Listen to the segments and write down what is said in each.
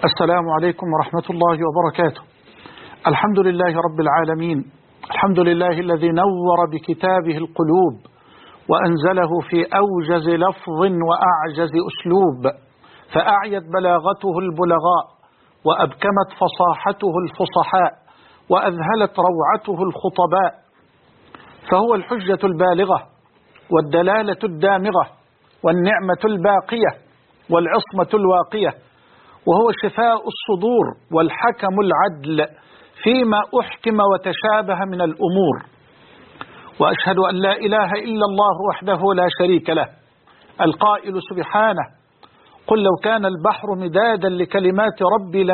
السلام عليكم ورحمة الله وبركاته. الحمد لله رب العالمين، الحمد لله الذي نور بكتابه القلوب وأنزله في أوجز لفظ وأعجز أسلوب، فأعيت بلاغته البلغاء وأبكمت فصاحته الفصحاء وأذهلت روعته الخطباء، فهو الحجة البالغة والدلالة الدامغة والنعمة الباقية والعصمة الواقية، وهو شفاء الصدور والحكم العدل فيما أحكم وتشابه من الأمور. وأشهد أن لا إله إلا الله وحده لا شريك له، القائل سبحانه: قل لو كان البحر مدادا لكلمات ربي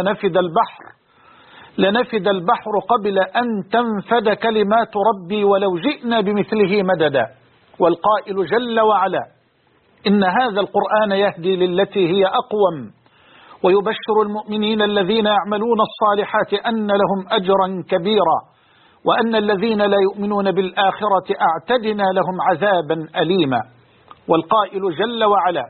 لنفد البحر قبل أن تنفد كلمات ربي ولو جئنا بمثله مددا. والقائل جل وعلا: إن هذا القرآن يهدي للتي هي أقوم ويبشر المؤمنين الذين يعملون الصالحات أن لهم أجرا كبيرا وأن الذين لا يؤمنون بالآخرة أعتدنا لهم عذابا أليما. والقائل جل وعلا: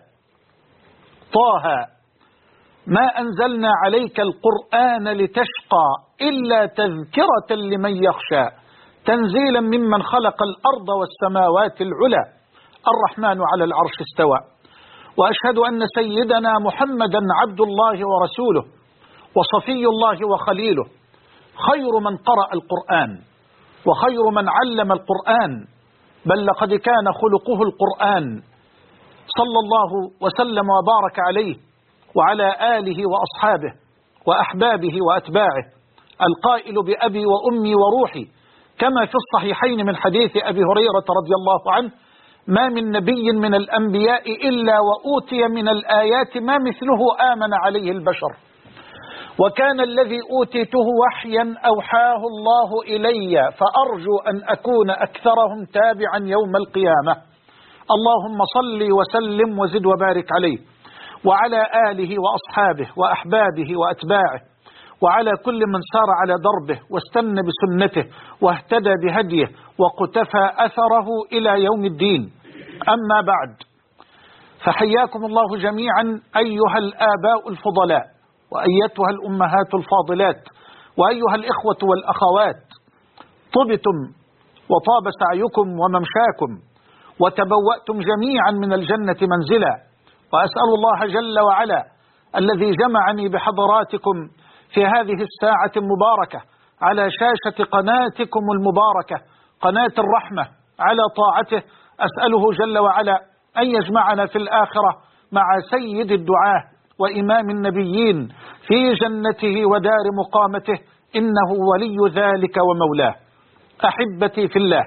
طه ما أنزلنا عليك القرآن لتشقى إلا تذكرة لمن يخشى تنزيلا ممن خلق الأرض والسماوات العلى الرحمن على العرش استوى. وأشهد أن سيدنا محمدا عبد الله ورسوله وصفي الله وخليله، خير من قرأ القرآن وخير من علم القرآن، بل لقد كان خلقه القرآن، صلى الله وسلم وبارك عليه وعلى آله وأصحابه وأحبابه وأتباعه، القائل بأبي وأمي وروحي، كما في الصحيحين من حديث أبي هريرة رضي الله عنه: ما من نبي من الأنبياء إلا وأوتي من الآيات ما مثله آمن عليه البشر، وكان الذي أوتيته وحيا أوحاه الله إلي، فأرجو أن أكون أكثرهم تابعا يوم القيامة. اللهم صل وسلم وزد وبارك عليه وعلى آله وأصحابه وأحبابه وأتباعه وعلى كل من سار على دربه واستنى بسنته واهتدى بهديه وقتفى أثره إلى يوم الدين. أما بعد، فحياكم الله جميعا أيها الآباء الفضلاء وأيتها الأمهات الفاضلات وأيها الإخوة والأخوات، طبتم وطاب سعيكم وممشاكم وتبوأتم جميعا من الجنة منزلا، وأسأل الله جل وعلا الذي جمعني بحضراتكم في هذه الساعة المباركة على شاشة قناتكم المباركة قناة الرحمة على طاعته، أسأله جل وعلا أن يجمعنا في الآخرة مع سيد الدعاة وإمام النبيين في جنته ودار مقامته، إنه ولي ذلك ومولاه. أحبتي في الله،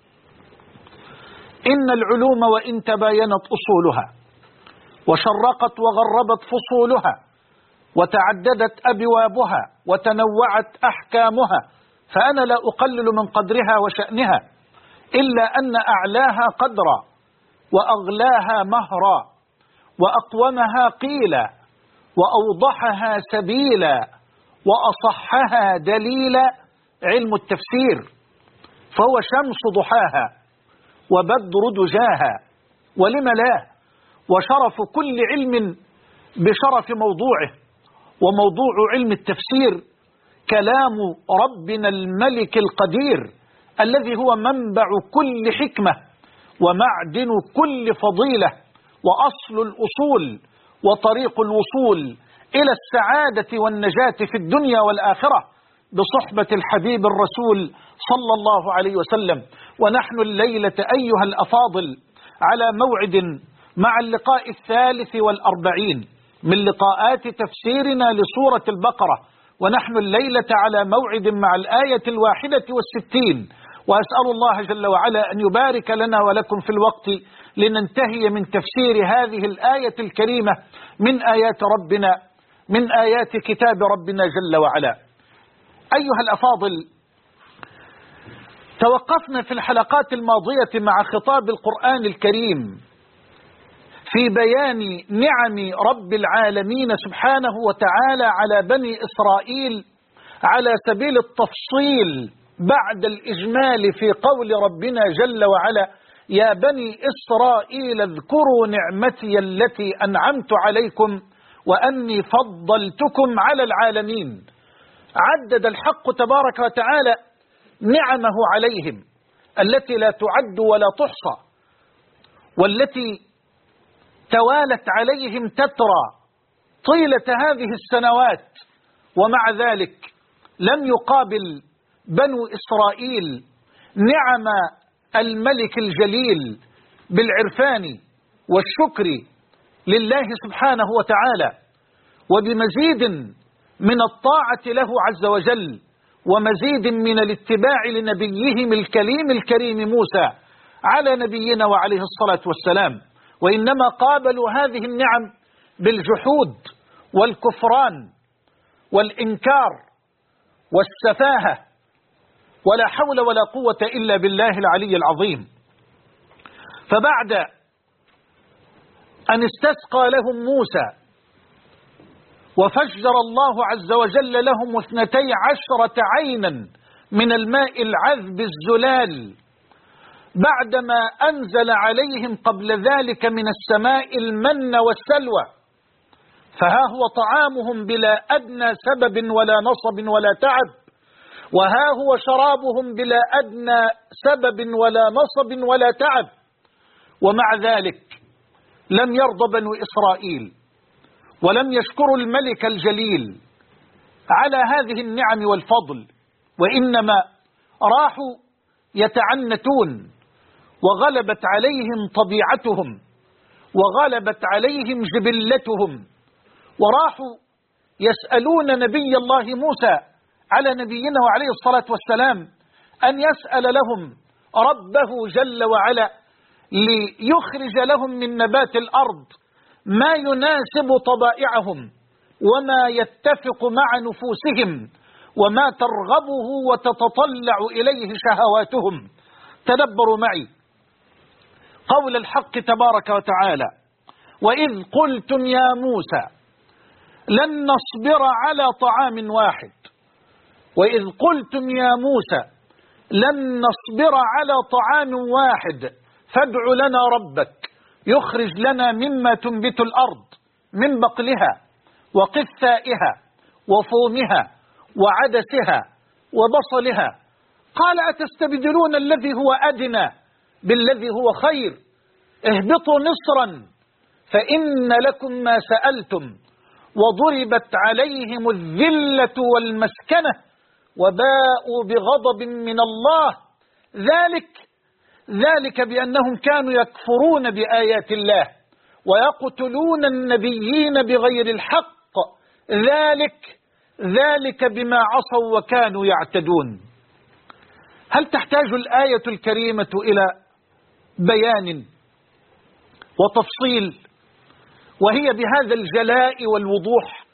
إن العلوم وإن تباينت أصولها وشرقت وغربت فصولها وتعددت أبوابها وتنوعت أحكامها، فأنا لا أقلل من قدرها وشأنها، إلا أن أعلاها قدرا وأغلاها مهرا وأقومها قيلا وأوضحها سبيلا وأصحها دليلا علم التفسير، فهو شمس ضحاها وبدر دجاها، ولم لا، وشرف كل علم بشرف موضوعه، وموضوع علم التفسير كلام ربنا الملك القدير الذي هو منبع كل حكمة ومعدن كل فضيلة وأصل الأصول وطريق الوصول إلى السعادة والنجاة في الدنيا والآخرة بصحبة الحبيب الرسول صلى الله عليه وسلم. ونحن الليلة أيها الأفاضل على موعد مع اللقاء 43 من لقاءات تفسيرنا لسورة البقرة، ونحن الليلة على موعد مع الآية 61، وأسأل الله جل وعلا أن يبارك لنا ولكم في الوقت لننتهي من تفسير هذه الآية الكريمة من آيات كتاب ربنا جل وعلا. أيها الأفاضل، توقفنا في الحلقات الماضية مع خطاب القرآن الكريم في بيان نعم رب العالمين سبحانه وتعالى على بني إسرائيل على سبيل التفصيل بعد الإجمال في قول ربنا جل وعلا: يا بني إسرائيل اذكروا نعمتي التي أنعمت عليكم وأني فضلتكم على العالمين. عدد الحق تبارك وتعالى نعمه عليهم التي لا تعد ولا تحصى، والتي توالت عليهم تترى طيلة هذه السنوات، ومع ذلك لم يقابل بنو إسرائيل نعم الملك الجليل بالعرفان والشكر لله سبحانه وتعالى، وبمزيد من الطاعة له عز وجل، ومزيد من الاتباع لنبيهم الكريم موسى على نبينا وعليه الصلاة والسلام. وإنما قابلوا هذه النعم بالجحود والكفران والإنكار والسفاهة، ولا حول ولا قوة إلا بالله العلي العظيم. فبعد أن استسقى لهم موسى وفجر الله عز وجل لهم 12 عينا من الماء العذب الزلال، بعدما أنزل عليهم قبل ذلك من السماء المن والسلوى، فها هو طعامهم بلا أدنى سبب ولا نصب ولا تعب، وها هو شرابهم بلا أدنى سبب ولا نصب ولا تعب. ومع ذلك لم يرضى بنو إسرائيل ولم يشكروا الملك الجليل على هذه النعم والفضل، وإنما راحوا يتعنتون، وغلبت عليهم طبيعتهم وغلبت عليهم جبلتهم، وراحوا يسألون نبي الله موسى على نبينا وعليه الصلاة والسلام أن يسأل لهم ربه جل وعلا ليخرج لهم من نبات الأرض ما يناسب طبائعهم وما يتفق مع نفوسهم وما ترغبه وتتطلع إليه شهواتهم. تدبروا معي قول الحق تبارك وتعالى: وإذ قلتم يا موسى لن نصبر على طعام واحد، وإذ قلتم يا موسى لن نصبر على طعام واحد فادع لنا ربك يخرج لنا مما تنبت الأرض من بقلها وقثائها وفومها وعدسها وبصلها، قال أتستبدلون الذي هو أدنى بالذي هو خير، اهبطوا مصرا فإن لكم ما سألتم، وضربت عليهم الذلة والمسكنة وباءوا بغضب من الله، ذلك بأنهم كانوا يكفرون بآيات الله ويقتلون النبيين بغير الحق، ذلك بما عصوا وكانوا يعتدون. هل تحتاج الآية الكريمة إلى بيان وتفصيل وهي بهذا الجلاء والوضوح؟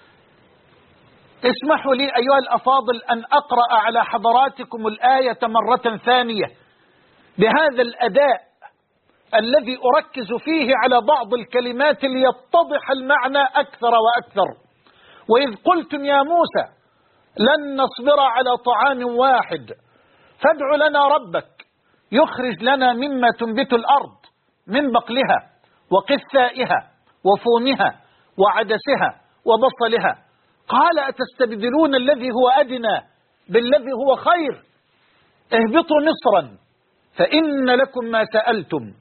اسمحوا لي أيها الأفاضل أن أقرأ على حضراتكم الآية مرة ثانية بهذا الأداء الذي أركز فيه على بعض الكلمات ليتضح المعنى أكثر وأكثر. وإذ قلتم يا موسى لن نصبر على طعام واحد فادع لنا ربك يخرج لنا مما تنبت الأرض من بقلها وقثائها وفومها وعدسها وبصلها، قال أتستبدلون الذي هو أدنى بالذي هو خير، اهبطوا مصرا فإن لكم ما سألتم،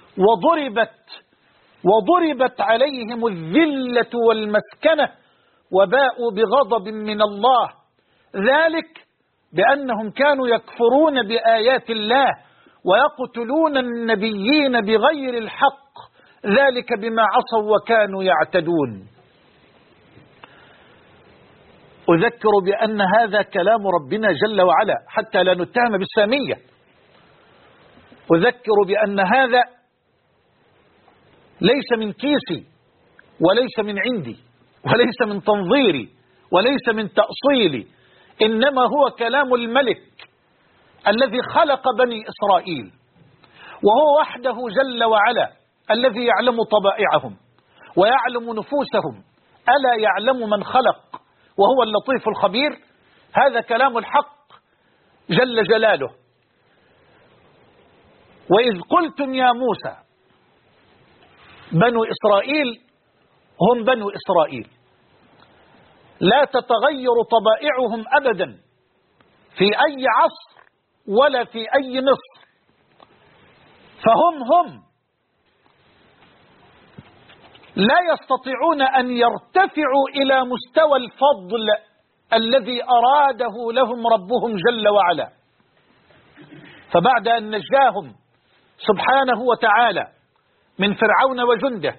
وضربت عليهم الذلة والمسكنة وباءوا بغضب من الله، ذلك بأنهم كانوا يكفرون بآيات الله ويقتلون النبيين بغير الحق، ذلك بما عصوا وكانوا يعتدون. أذكر بأن هذا كلام ربنا جل وعلا حتى لا نتهم بالسامية. أذكر بأن هذا ليس من كيسي وليس من عندي وليس من تنظيري وليس من تأصيلي، إنما هو كلام الملك الذي خلق بني إسرائيل، وهو وحده جل وعلا الذي يعلم طبائعهم ويعلم نفوسهم. ألا يعلم من خلق وهو اللطيف الخبير؟ هذا كلام الحق جل جلاله. وإذ قلتم يا موسى، بنو إسرائيل هم بنو إسرائيل، لا تتغير طبائعهم أبدا في أي عصر ولا في أي مصر، فهم لا يستطيعون أن يرتفعوا إلى مستوى الفضل الذي أراده لهم ربهم جل وعلا. فبعد أن نجاهم سبحانه وتعالى من فرعون وجنده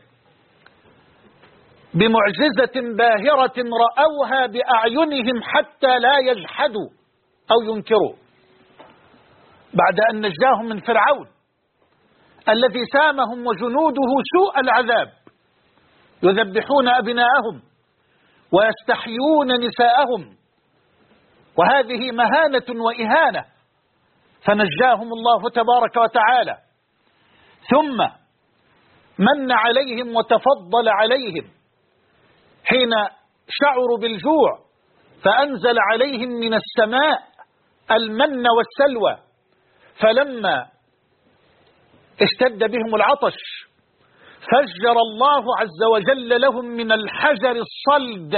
بمعجزة باهرة رأوها بأعينهم حتى لا يجحدوا أو ينكروا، بعد أن نجاهم من فرعون الذي سامهم وجنوده سوء العذاب، يذبحون أبناءهم ويستحيون نساءهم، وهذه مهانة وإهانة، فنجاهم الله تبارك وتعالى، ثم من عليهم وتفضل عليهم حين شعروا بالجوع، فأنزل عليهم من السماء المن والسلوى، فلما اشتد بهم العطش فجر الله عز وجل لهم من الحجر الصلد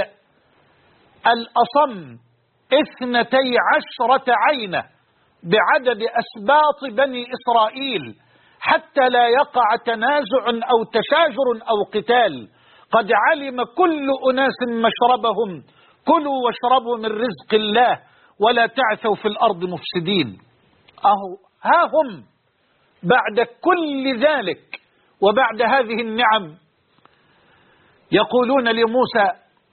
الأصم 12 عينة بعدد أسباط بني إسرائيل، حتى لا يقع تنازع أو تشاجر أو قتال. قد علم كل أناس مشربهم، كلوا واشربوا من رزق الله ولا تعثوا في الأرض مفسدين. ها هم بعد كل ذلك وبعد هذه النعم يقولون لموسى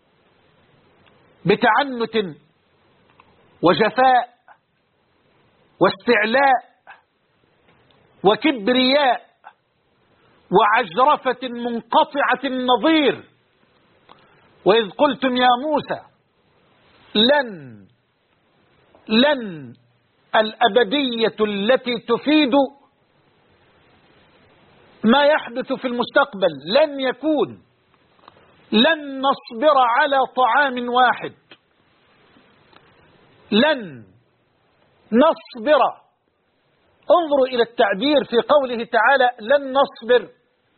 بتعنت وجفاء واستعلاء وكبرياء وعجرفة منقطعة النظير: وإذ قلتم يا موسى لن الأبدية التي تفيد ما يحدث في المستقبل، لن يكون، لن نصبر على طعام واحد، لن نصبر. انظروا إلى التعبير في قوله تعالى لن نصبر،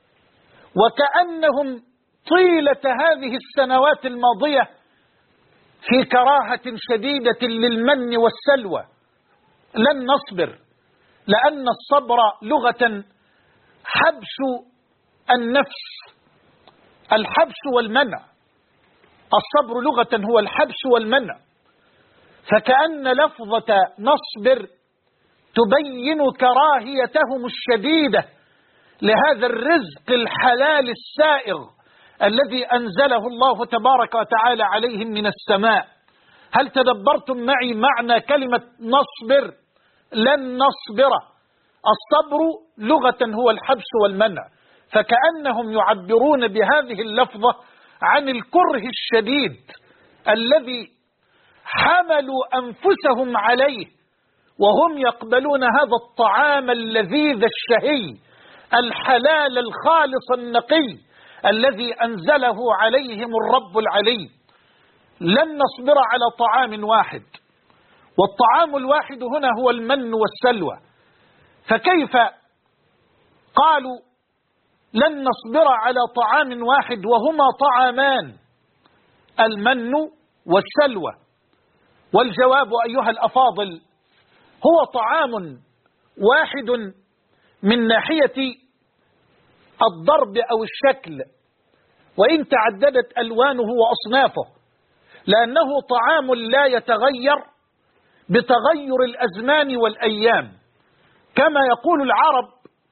وكأنهم طيلة هذه السنوات الماضية في كراهة شديدة للمن والسلوى. لن نصبر، لأن الصبر لغة حبس النفس، الحبس والمنع. الصبر لغة هو الحبس والمنع، فكأن لفظة نصبر تبين كراهيتهم الشديدة لهذا الرزق الحلال السائغ الذي أنزله الله تبارك وتعالى عليهم من السماء. هل تدبرتم معي معنى كلمة نصبر؟ لن نصبر. الصبر لغة هو الحبس والمنع، فكأنهم يعبرون بهذه اللفظة عن الكره الشديد الذي حملوا أنفسهم عليه وهم يقبلون هذا الطعام اللذيذ الشهي الحلال الخالص النقي الذي أنزله عليهم الرب العلي. لن نصبر على طعام واحد، والطعام الواحد هنا هو المن والسلوى. فكيف قالوا لن نصبر على طعام واحد وهما طعامان، المن والسلوى؟ والجواب أيها الأفاضل هو طعام واحد من ناحية الضرب أو الشكل، وإن تعددت ألوانه وأصنافه، لأنه طعام لا يتغير بتغير الأزمان والأيام. كما يقول العرب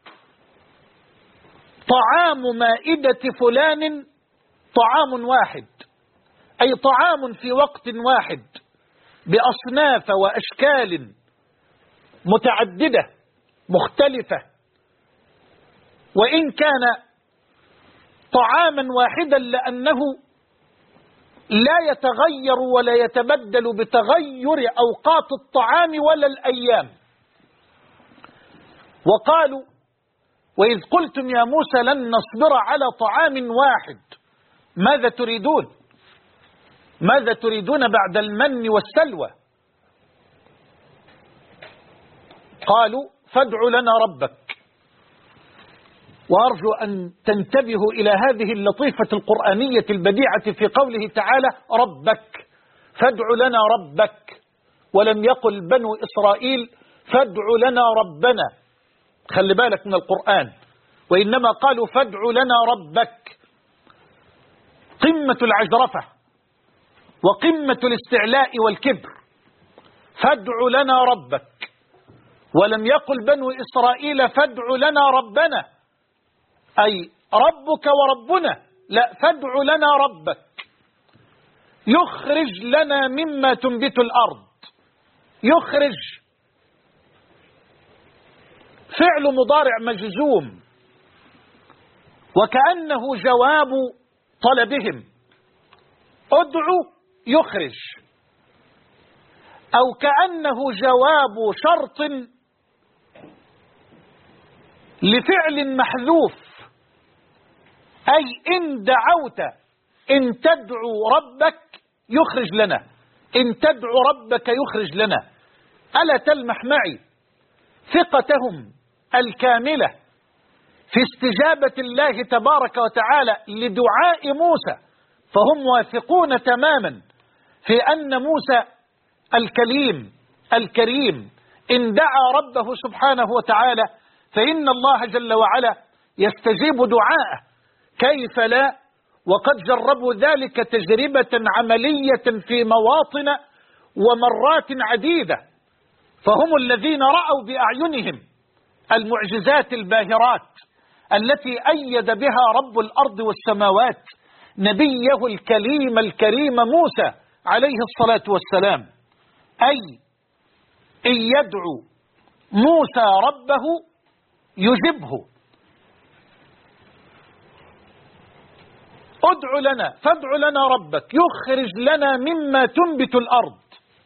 طعام مائدة فلان طعام واحد، أي طعام في وقت واحد بأصناف وأشكال متعددة مختلفة، وإن كان طعاما واحدا لأنه لا يتغير ولا يتبدل بتغير أوقات الطعام ولا الأيام. وقالوا وإذ قلتم يا موسى لن نصبر على طعام واحد، ماذا تريدون؟ ماذا تريدون بعد المن والسلوى؟ قالوا فادع لنا ربك وأرجو أن تنتبهوا إلى هذه اللطيفة القرآنية البديعة في قوله تعالى ربك، فادع لنا ربك، ولم يقل بنو إسرائيل فادع لنا ربنا، خلي بالك من القرآن، وإنما قالوا فادع لنا ربك. قمة العجرفة وقمة الاستعلاء والكبر، فادع لنا ربك، ولم يقل بنو إسرائيل فادع لنا ربنا أي ربك وربنا، لا، فادع لنا ربك يخرج لنا مما تنبت الأرض. يخرج فعل مضارع مجزوم، وكأنه جواب طلبهم، ادعو يخرج، أو كأنه جواب شرط لفعل محذوف، أي إن دعوت، إن تدعو ربك يخرج لنا، إن تدعو ربك يخرج لنا. ألا تلمح معي ثقتهم الكاملة في استجابة الله تبارك وتعالى لدعاء موسى، فهم واثقون تماما في أن موسى الكريم إن دعا ربه سبحانه وتعالى فإن الله جل وعلا يستجيب دعاءه، كيف لا، وقد جربوا ذلك تجربة عملية في مواطن ومرات عديدة، فهم الذين رأوا بأعينهم المعجزات الباهرات التي أيد بها رب الأرض والسماوات نبيه الكريم موسى عليه الصلاة والسلام. أي إن يدعو موسى ربه يجبه. ادع لنا، فادع لنا ربك يخرج لنا مما تنبت الأرض.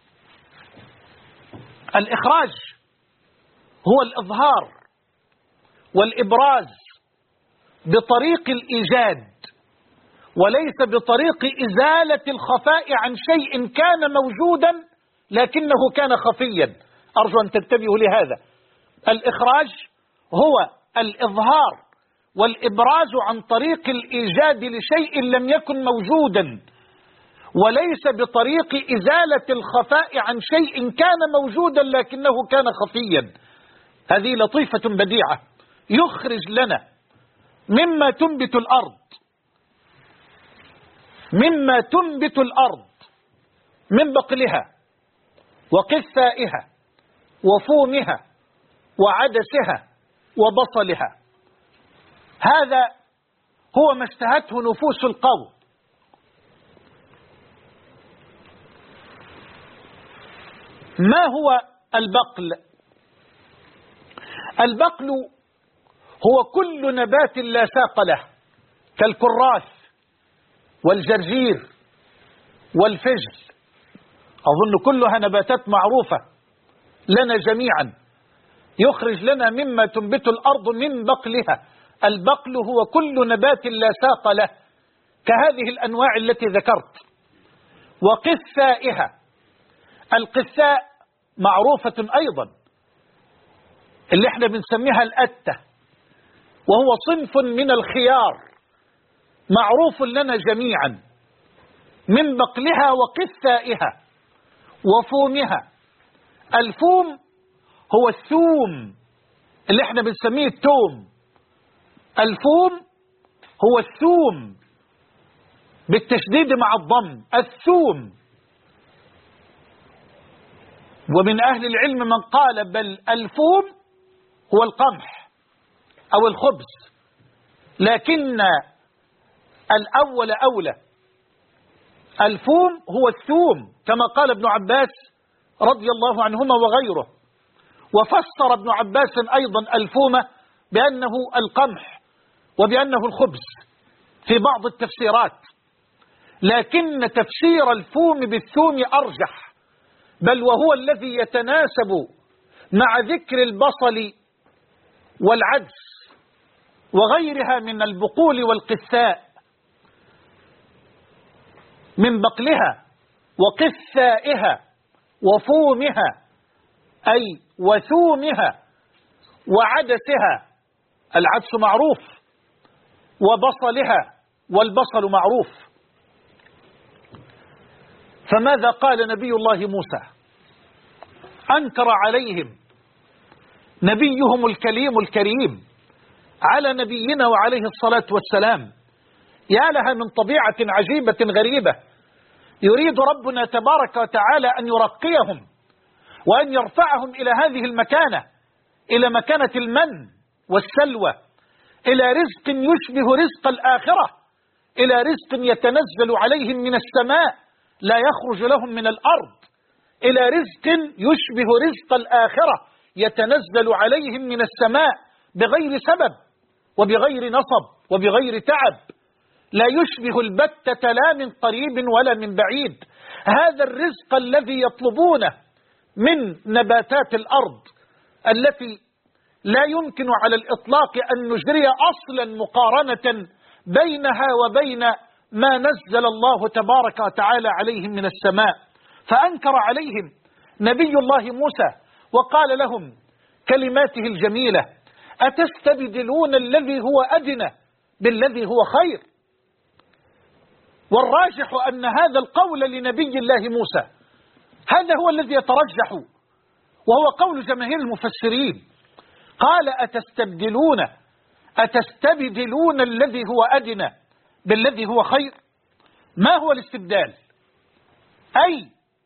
الإخراج هو الإظهار والإبراز بطريق الإيجاد، وليس بطريق إزالة الخفاء عن شيء كان موجودا لكنه كان خفيا. أرجو أن تنتبهوا لهذا. الإخراج هو الإظهار والإبراز عن طريق الإيجاد لشيء لم يكن موجودا، وليس بطريق إزالة الخفاء عن شيء كان موجودا لكنه كان خفيا. هذه لطيفة بديعة. يخرج لنا مما تنبت الأرض، مما تنبت الأرض من بقلها وقثائها وفومها وعدسها وبصلها. هذا هو ما اشتهته نفوس القوم. ما هو البقل؟ البقل هو كل نبات لا ساق له، كالكراث والجرجير والفجل، أظن كلها نباتات معروفة لنا جميعا. يخرج لنا مما تنبت الأرض من بقلها. البقل هو كل نبات لا ساق له كهذه الأنواع التي ذكرت. وقثائها، القثاء معروفة أيضا اللي احنا بنسميها الأتة، وهو صنف من الخيار معروف لنا جميعا. من بقلها وقثائها وفومها. الفوم هو الثوم اللي احنا بنسميه التوم. الفوم هو الثوم بالتشديد مع الضم، الثوم. ومن أهل العلم من قال بل الفوم هو القمح أو الخبز، لكن الأول أولى. الفوم هو الثوم كما قال ابن عباس رضي الله عنهما وغيره. وفسر ابن عباس أيضا الفوم بأنه القمح وبأنه الخبز في بعض التفسيرات، لكن تفسير الفوم بالثوم أرجح، بل وهو الذي يتناسب مع ذكر البصل والعدس وغيرها من البقول والقثاء. من بقلها وقثائها وفومها أي وثومها وعدسها العدس معروف، وبصلها والبصل معروف. فماذا قال نبي الله موسى؟ أنكر عليهم نبيهم الكليم الكريم على نبينا وعليه الصلاة والسلام. يا لها من طبيعة عجيبة غريبة، يريد ربنا تبارك وتعالى أن يرقيهم وأن يرفعهم إلى هذه المكانة، إلى مكانة المن والسلوى، إلى رزق يشبه رزق الآخرة، إلى رزق يتنزل عليهم من السماء لا يخرج لهم من الأرض، إلى رزق يشبه رزق الآخرة يتنزل عليهم من السماء بغير سبب وبغير نصب وبغير تعب، لا يشبه البتة لا من قريب ولا من بعيد. هذا الرزق الذي يطلبونه من نباتات الأرض التي لا يمكن على الإطلاق أن نجري أصلا مقارنة بينها وبين ما نزل الله تبارك وتعالى عليهم من السماء. فأنكر عليهم نبي الله موسى وقال لهم كلماته الجميلة: أتستبدلون الذي هو أدنى بالذي هو خير؟ والراجح أن هذا القول لنبي الله موسى هذا هو الذي يترجح، وهو قول جماهير المفسرين. قال: أتستبدلون الذي هو أدنى بالذي هو خير. ما هو الاستبدال؟ أي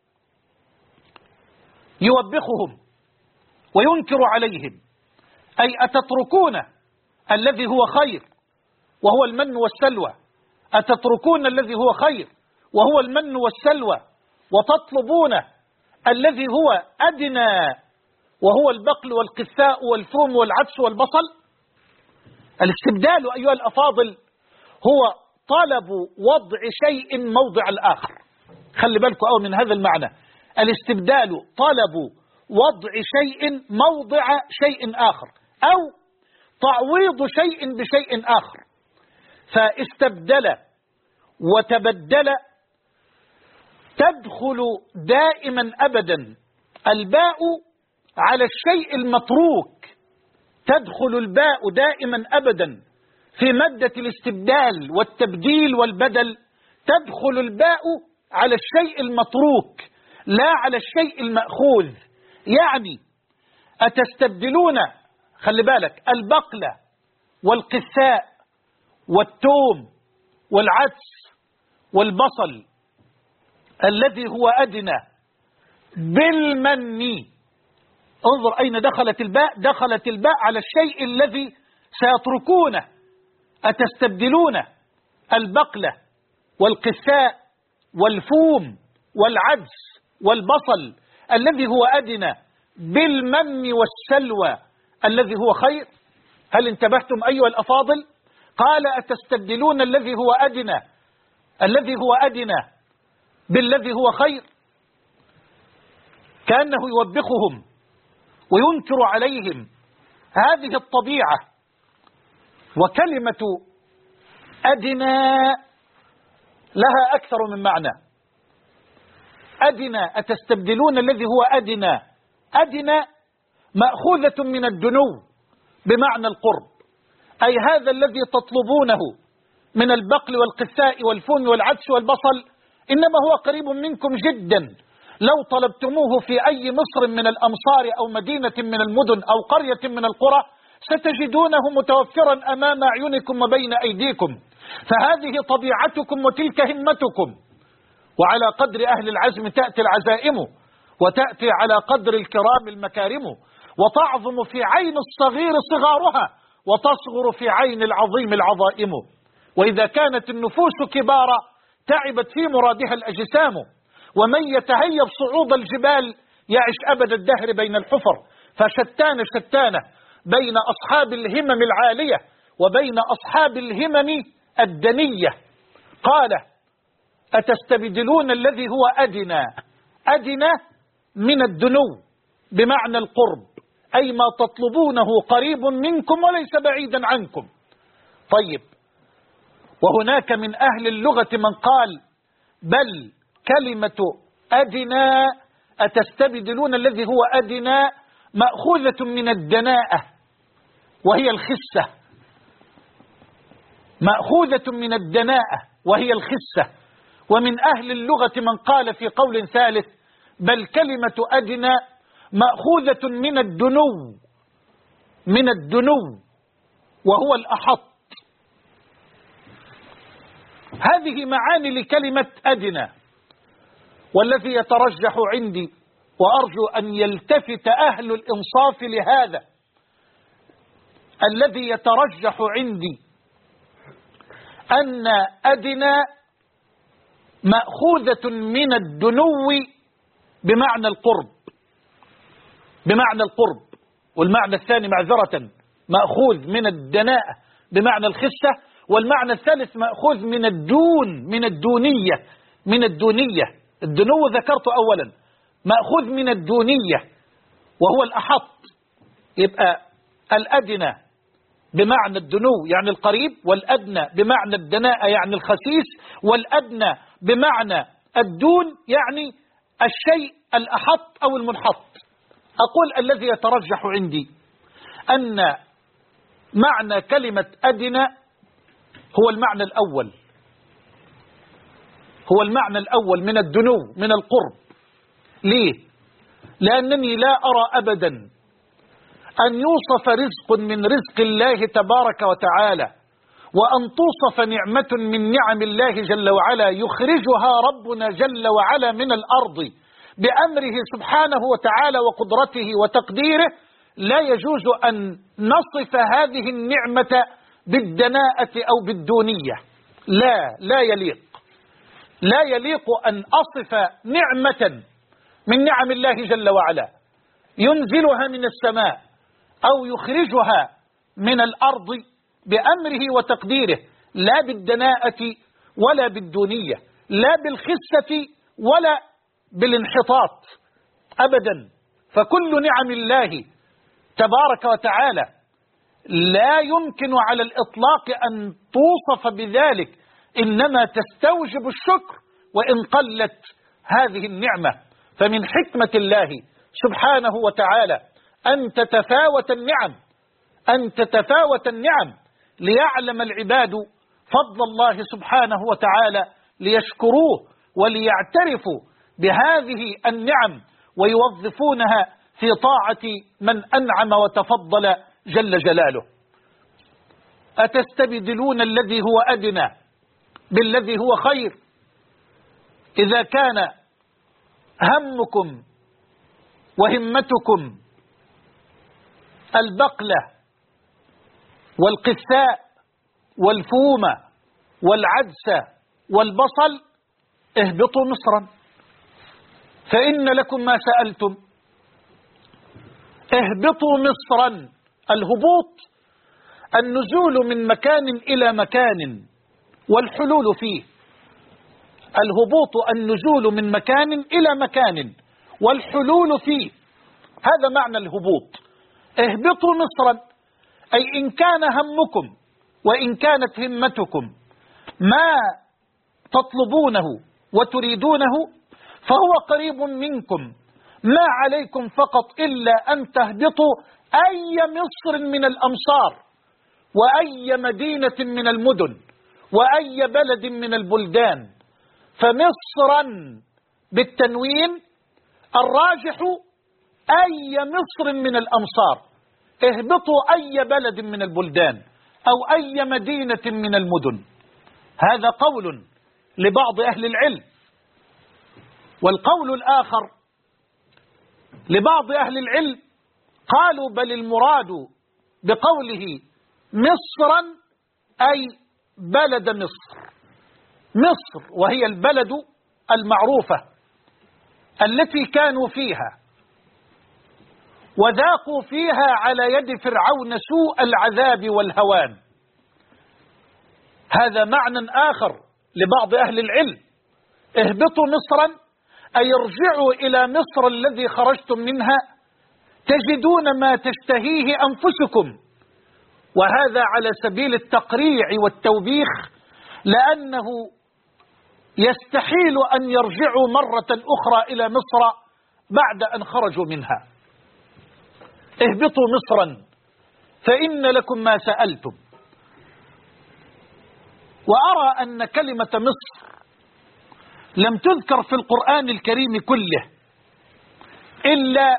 يوبخهم وينكر عليهم، أي أتتركون الذي هو خير وهو المن والسلوى، أتتركون الذي هو خير وهو المن والسلوى وتطلبون الذي هو أدنى وهو البقل والقثاء والثوم والعدس والبصل؟ الاستبدال أيها الأفاضل هو طلب وضع شيء موضع الآخر. خلي بالكم من هذا المعنى. الاستبدال طلب وضع شيء موضع شيء آخر، أو تعويض شيء بشيء آخر. فاستبدل وتبدل تدخل دائما أبدا الباء على الشيء المتروك، تدخل الباء دائما أبدا في مادة الاستبدال والتبديل والبدل، تدخل الباء على الشيء المتروك لا على الشيء المأخوذ. يعني أتستبدلون، خلي بالك، البقل والقثاء والثوم والعدس والبصل الذي هو أدنى بالمن. انظر أين دخلت الباء، دخلت الباء على الشيء الذي سيتركونه. أتستبدلون البقل والقثاء والفوم والعدس والبصل الذي هو أدنى بالمن والسلوى الذي هو خير؟ هل انتبهتم أيها الأفاضل؟ قال: أتستبدلون الذي هو أدنى بالذي هو خير، كأنه يوبخهم وينكر عليهم هذه الطبيعة. وكلمة أدنى لها أكثر من معنى. أدنى، أتستبدلون الذي هو أدنى، أدنى مأخوذة من الدنو بمعنى القرب، أي هذا الذي تطلبونه من البقل والقثاء والفوم والعدس والبصل إنما هو قريب منكم جدا. لو طلبتموه في أي مصر من الأمصار أو مدينة من المدن أو قرية من القرى ستجدونه متوفرا أمام أعينكم وبين أيديكم. فهذه طبيعتكم وتلك همتكم، وعلى قدر أهل العزم تأتي العزائم، وتأتي على قدر الكرام المكارم، وتعظم في عين الصغير صغارها وتصغر في عين العظيم العظائم. وإذا كانت النفوس كبارا تعبت في مرادها الأجسام، ومن يتهيب صعود الجبال يعش أبد الدهر بين الحفر. فشتان بين أصحاب الهمم العالية وبين أصحاب الهمم الدنية. قال: أتستبدلون الذي هو أدنى من الدنو بمعنى القرب، أي ما تطلبونه قريب منكم وليس بعيدا عنكم. طيب، وهناك من أهل اللغة من قال: بل كلمة أدنى، أتستبدلون الذي هو أدنى، مأخوذة من الدناءة، وهي الخسة، مأخوذة من الدناءة وهي الخسة. ومن أهل اللغة من قال في قول ثالث بل كلمة أدنى مأخوذة من الدنو وهو الأحط. هذه معاني لكلمة أدنى. والذي يترجح عندي وأرجو أن يلتفت أهل الإنصاف لهذا، الذي يترجح عندي أن أدنى مأخوذة من الدنو بمعنى القرب، والمعنى الثاني معذرة مأخوذ من الدناءة بمعنى الخسة، والمعنى الثالث مأخوذ من الدونية. الدنو ذكرت أولا، مأخوذ من الدونية وهو الأحط. يبقى الأدنى بمعنى الدنو يعني القريب، والأدنى بمعنى الدناءة يعني الخسيس، والأدنى بمعنى الدون يعني الشيء الأحط أو المنحط. أقول الذي يترجح عندي أن معنى كلمة أدنى هو المعنى الأول من الدنو من القرب. ليه؟ لأنني لا أرى أبدا أن يوصف رزق من رزق الله تبارك وتعالى، وأن توصف نعمة من نعم الله جل وعلا يخرجها ربنا جل وعلا من الأرض بأمره سبحانه وتعالى وقدرته وتقديره، لا يجوز أن نصف هذه النعمة بالدناءة أو بالدونية. لا يليق أن أصف نعمة من نعم الله جل وعلا ينزلها من السماء أو يخرجها من الأرض بأمره وتقديره، لا بالدناءة ولا بالدونية، لا بالخسة ولا بالانحطاط أبدا. فكل نعم الله تبارك وتعالى لا يمكن على الإطلاق أن توصف بذلك، إنما تستوجب الشكر وإن قلت هذه النعمة. فمن حكمة الله سبحانه وتعالى أن تتفاوت النعم ليعلم العباد فضل الله سبحانه وتعالى ليشكروه وليعترفوا بهذه النعم ويوظفونها في طاعة من أنعم وتفضل جل جلاله. أتستبدلون الذي هو أدنى بالذي هو خير؟ إذا كان همكم وهمتكم البقلة والقثاء والفومة والعدس والبصل، اهبطوا مصرا فإن لكم ما سألتم. اهبطوا مصرا، الهبوط النزول من مكان إلى مكان والحلول فيه. الهبوط النزول من مكان إلى مكان والحلول فيه، هذا معنى الهبوط. اهبطوا مصرا أي إن كان همكم وإن كانت همتكم ما تطلبونه وتريدونه فهو قريب منكم، ما عليكم فقط إلا أن تهبطوا أي مصر من الأمصار وأي مدينة من المدن وأي بلد من البلدان. فمصرا بالتنوين الراجح أي مصر من الأمصار، اهبطوا أي بلد من البلدان أو أي مدينة من المدن. هذا قول لبعض أهل العلم. والقول الآخر لبعض أهل العلم قالوا بل المراد بقوله مصرا أي بلد مصر وهي البلد المعروفة التي كانوا فيها وذاقوا فيها على يد فرعون سوء العذاب والهوان. هذا معنى آخر لبعض أهل العلم. اهبطوا مصرا أي ارجعوا إلى مصر الذي خرجتم منها تجدون ما تشتهيه أنفسكم. وهذا على سبيل التقريع والتوبيخ، لأنه يستحيل أن يرجعوا مرة أخرى إلى مصر بعد أن خرجوا منها. اهبطوا مصرا فإن لكم ما سألتم. وأرى أن كلمة مصر لم تذكر في القرآن الكريم كله إلا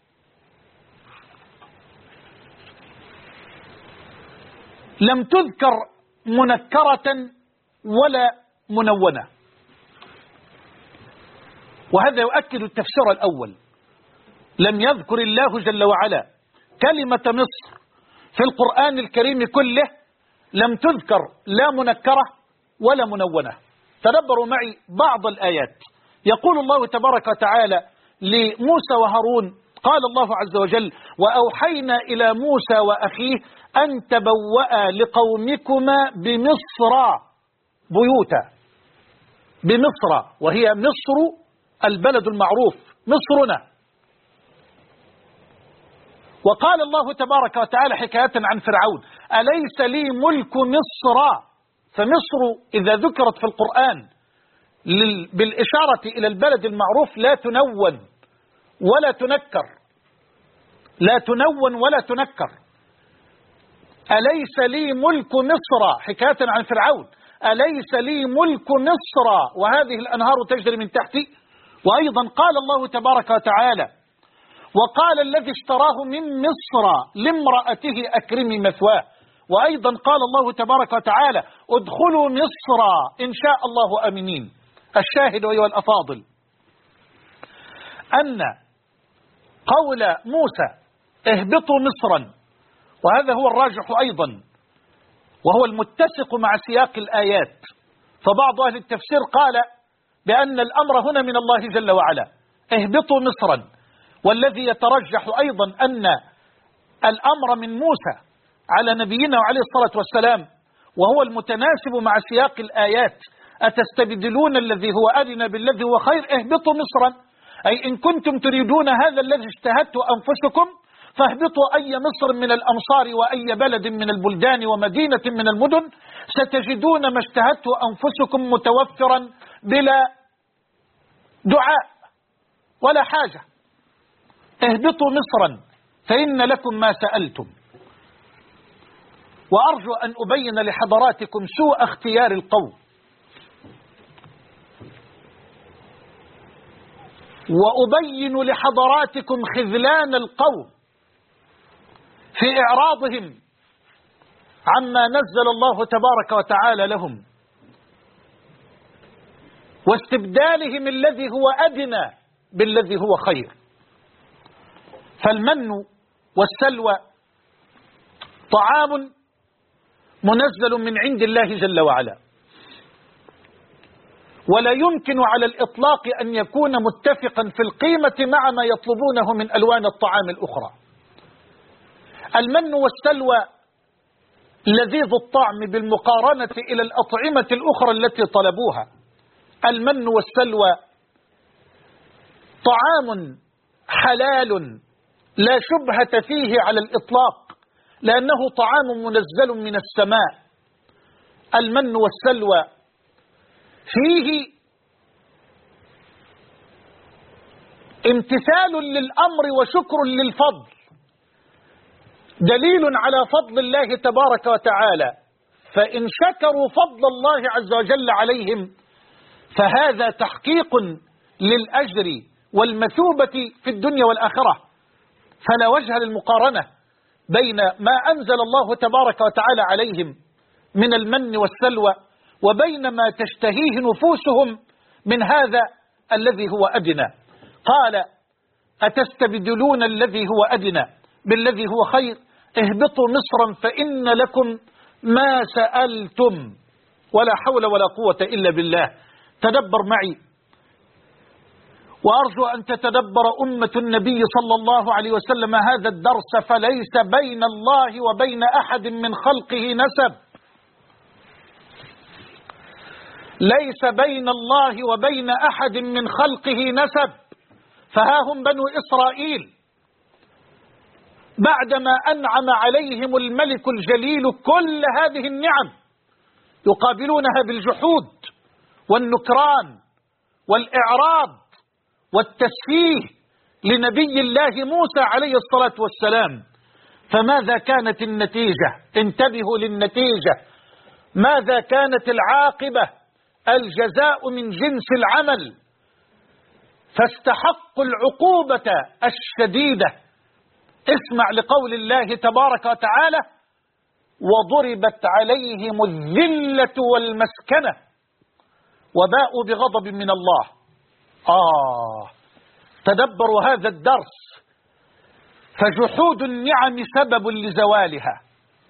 لم تذكر منكرة ولا منونة، وهذا يؤكد التفسير الأول. لم يذكر الله جل وعلا كلمة مصر في القرآن الكريم كله، لم تذكر لا منكرة ولا منونة. تدبروا معي بعض الآيات. يقول الله تبارك وتعالى لموسى وهارون، قال الله عز وجل: وأوحينا إلى موسى وأخيه أن تبوأ لقومكما بمصر بيوتا. بمصر، وهي مصر البلد المعروف، مصرنا. وقال الله تبارك وتعالى حكاية عن فرعون: أليس لي ملك مصر؟ فمصر إذا ذكرت في القرآن بالإشارة إلى البلد المعروف لا تنون ولا تنكر، لا تنون ولا تنكر. أليس لي ملك مصر، حكاية عن فرعون: أليس لي ملك مصر وهذه الأنهار تجري من تحتي. وأيضا قال الله تبارك وتعالى: وقال الذي اشتراه من مصر لامرأته أكرمي مثواه. وأيضا قال الله تبارك وتعالى: ادخلوا مصر إن شاء الله آمنين. الشاهد أيها الأفاضل أن قول موسى اهبطوا مصرا، وهذا هو الراجح أيضا وهو المتسق مع سياق الآيات، فبعض أهل التفسير قال بأن الأمر هنا من الله جل وعلا، اهبطوا مصرا. والذي يترجح أيضا أن الأمر من موسى على نبينا وعليه الصلاة والسلام، وهو المتناسب مع سياق الآيات: أتستبدلون الذي هو أدنى بالذي هو خير، اهبطوا مصرا، أي إن كنتم تريدون هذا الذي اشتهته أنفسكم فاهبطوا أي مصر من الأمصار وأي بلد من البلدان ومدينة من المدن، ستجدون ما اشتهته أنفسكم متوفرا بلا دعاء ولا حاجة. اهبطوا مصرا فإن لكم ما سألتم. وأرجو أن أبين لحضراتكم سوء اختيار القوم، وأبين لحضراتكم خذلان القوم في إعراضهم عما نزل الله تبارك وتعالى لهم، واستبدالهم الذي هو أدنى بالذي هو خير. فالمن والسلوى طعام منزل من عند الله جل وعلا، ولا يمكن على الإطلاق أن يكون متفقا في القيمة مع ما يطلبونه من ألوان الطعام الأخرى. المن والسلوى لذيذ الطعم بالمقارنة إلى الأطعمة الأخرى التي طلبوها. المن والسلوى طعام حلال لا شبهة فيه على الإطلاق، لأنه طعام منزل من السماء. المن والسلوى فيه امتثال للأمر وشكر للفضل، دليل على فضل الله تبارك وتعالى. فإن شكروا فضل الله عز وجل عليهم فهذا تحقيق للأجر والمثوبة في الدنيا والآخرة، فلا وجه للمقارنة بين ما أنزل الله تبارك وتعالى عليهم من المن والسلوى وبين ما تشتهيه نفوسهم من هذا الذي هو أدنى. قال: أتستبدلون الذي هو أدنى بالذي هو خير، اهبطوا مصرا فإن لكم ما سألتم. ولا حول ولا قوة إلا بالله. تدبر معي، وأرجو أن تتدبر أمة النبي صلى الله عليه وسلم هذا الدرس، فليس بين الله وبين أحد من خلقه نسب، ليس بين الله وبين أحد من خلقه نسب. فها هم بنو إسرائيل بعدما أنعم عليهم الملك الجليل كل هذه النعم يقابلونها بالجحود والنكران والإعراض والتسفيه لنبي الله موسى عليه الصلاة والسلام. فماذا كانت النتيجة؟ انتبهوا للنتيجة. ماذا كانت العاقبة؟ الجزاء من جنس العمل، فاستحقوا العقوبة الشديدة. اسمع لقول الله تبارك وتعالى: وضربت عليهم الذلة والمسكنة وباءوا بغضب من الله. تدبروا هذا الدرس. فجحود النعم سبب لزوالها،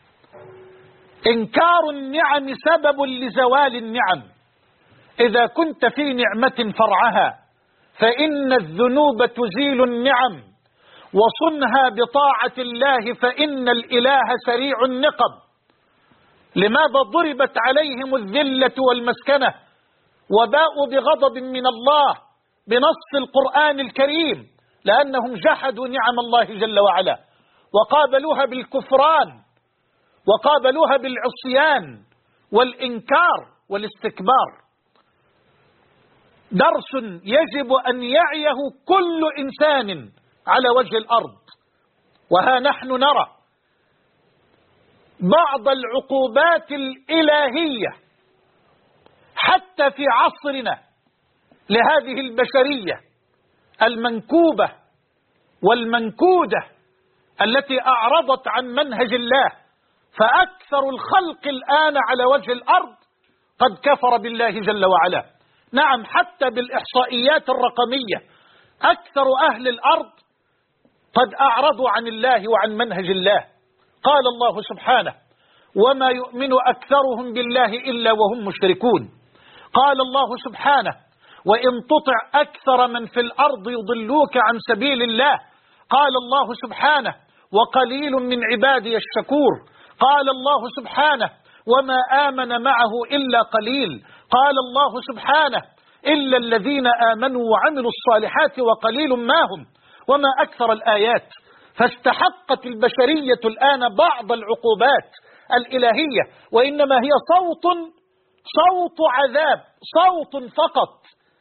إنكار النعم سبب لزوال النعم. إذا كنت في نعمة فرعها فإن الذنوب تزيل النعم، وصنها بطاعة الله فإن الإله سريع النقم. لماذا ضربت عليهم الذلة والمسكنة وباءوا بغضب من الله بنص القرآن الكريم؟ لأنهم جحدوا نعم الله جل وعلا، وقابلوها بالكفران، وقابلوها بالعصيان والإنكار والاستكبار. درس يجب أن يعيه كل إنسان على وجه الأرض. وها نحن نرى بعض العقوبات الإلهية حتى في عصرنا لهذه البشرية المنكوبة والمنكودة التي أعرضت عن منهج الله. فأكثر الخلق الآن على وجه الأرض قد كفر بالله جل وعلا. نعم، حتى بالإحصائيات الرقمية أكثر أهل الأرض قد أعرضوا عن الله وعن منهج الله. قال الله سبحانه: وما يؤمن أكثرهم بالله إلا وهم مشركون. قال الله سبحانه: وإن تطع أكثر من في الأرض يضلوك عن سبيل الله. قال الله سبحانه: وقليل من عبادي الشكور. قال الله سبحانه: وما آمن معه إلا قليل. قال الله سبحانه: إلا الذين آمنوا وعملوا الصالحات وقليل ما هم. وما أكثر الآيات. فاستحقت البشرية الآن بعض العقوبات الإلهية، وإنما هي صوت عذاب، صوت فقط،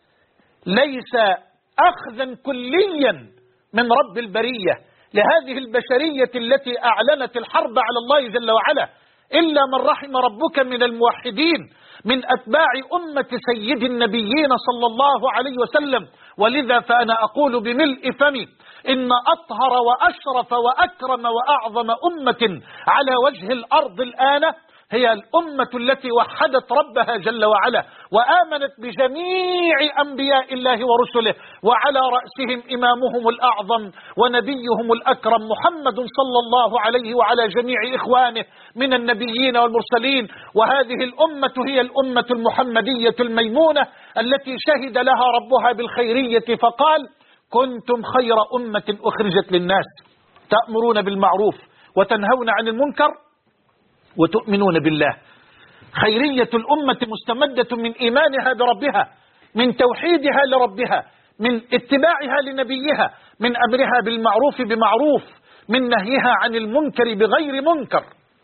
ليس أخذا كليا من رب البرية لهذه البشرية التي أعلنت الحرب على الله جل وعلا، إلا من رحم ربك من الموحدين من أتباع أمة سيد النبيين صلى الله عليه وسلم. ولذا فأنا أقول بملء فمي: إن أطهر وأشرف وأكرم وأعظم أمة على وجه الأرض الآن هي الأمة التي وحدت ربها جل وعلا، وآمنت بجميع أنبياء الله ورسله، وعلى رأسهم إمامهم الأعظم ونبيهم الأكرم محمد صلى الله عليه وعلى جميع إخوانه من النبيين والمرسلين. وهذه الأمة هي الأمة المحمدية الميمونة التي شهد لها ربها بالخيرية فقال: كنتم خير أمة أخرجت للناس تأمرون بالمعروف وتنهون عن المنكر وتؤمنون بالله. خيرية الأمة مستمدة من إيمانها بربها، من توحيدها لربها، من اتباعها لنبيها، من أمرها بالمعروف بمعروف، من نهيها عن المنكر بغير منكر.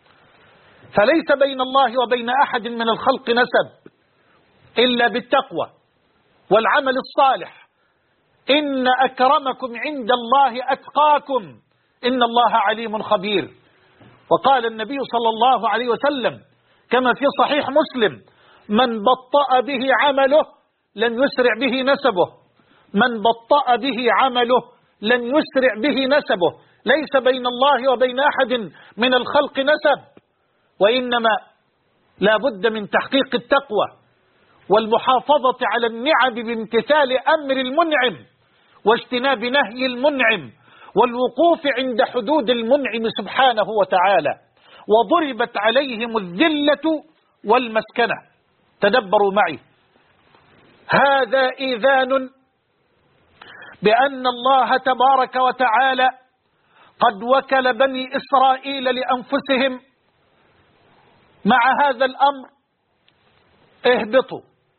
فليس بين الله وبين أحد من الخلق نسب إلا بالتقوى والعمل الصالح. إن أكرمكم عند الله أتقاكم إن الله عليم خبير. وقال النبي صلى الله عليه وسلم كما في صحيح مسلم: من بطأ به عمله لن يسرع به نسبه. من بطأ به عمله لن يسرع به نسبه. ليس بين الله وبين أحد من الخلق نسب، وإنما لا بد من تحقيق التقوى والمحافظة على النعم بامتثال أمر المنعم واجتناب نهي المنعم والوقوف عند حدود المنعم سبحانه وتعالى. وضربت عليهم الذلة والمسكنة. تدبروا معي، هذا إذان بأن الله تبارك وتعالى قد وكل بني إسرائيل لأنفسهم مع هذا الأمر: اهبطوا.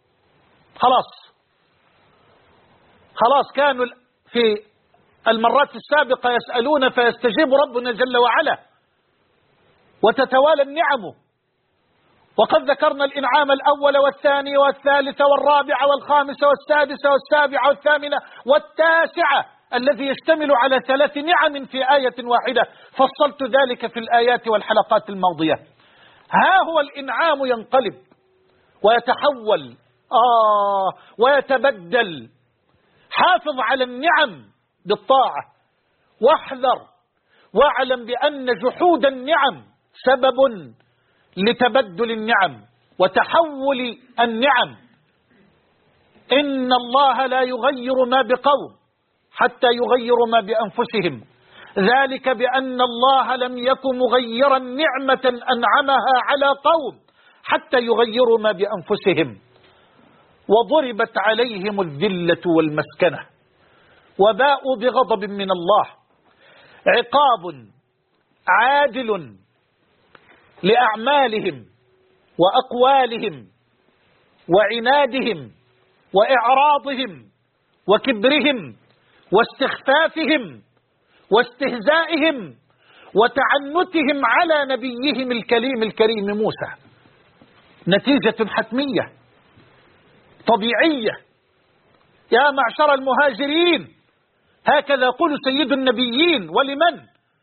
خلاص كانوا في المرات السابقة يسألون فيستجيب ربنا جل وعلا وتتوالى النعم. وقد ذكرنا الإنعام الأول والثاني والثالث والرابع والخامس والسادس والسابع والثامنة والتاسعة الذي يشتمل على 3 نعم في آية واحدة، فصلت ذلك في الآيات والحلقات الماضية. ها هو الإنعام ينقلب ويتحول ويتبدل. حافظ على النعم بالطاعة، واحذر واعلم بأن جحود النعم سبب لتبدل النعم وتحول النعم. إن الله لا يغير ما بقوم حتى يغيروا ما بأنفسهم، ذلك بأن الله لم يكن مغيرا نعمة أنعمها على قوم حتى يغيروا ما بأنفسهم. وضربت عليهم الذلة والمسكنة وباءوا بغضب من الله، عقاب عادل لأعمالهم وأقوالهم وعنادهم وإعراضهم وكبرهم واستخفافهم واستهزائهم وتعنتهم على نبيهم الكريم موسى. نتيجة حتمية طبيعية. يا معشر المهاجرين، هكذا يقول سيد النبيين. ولمن؟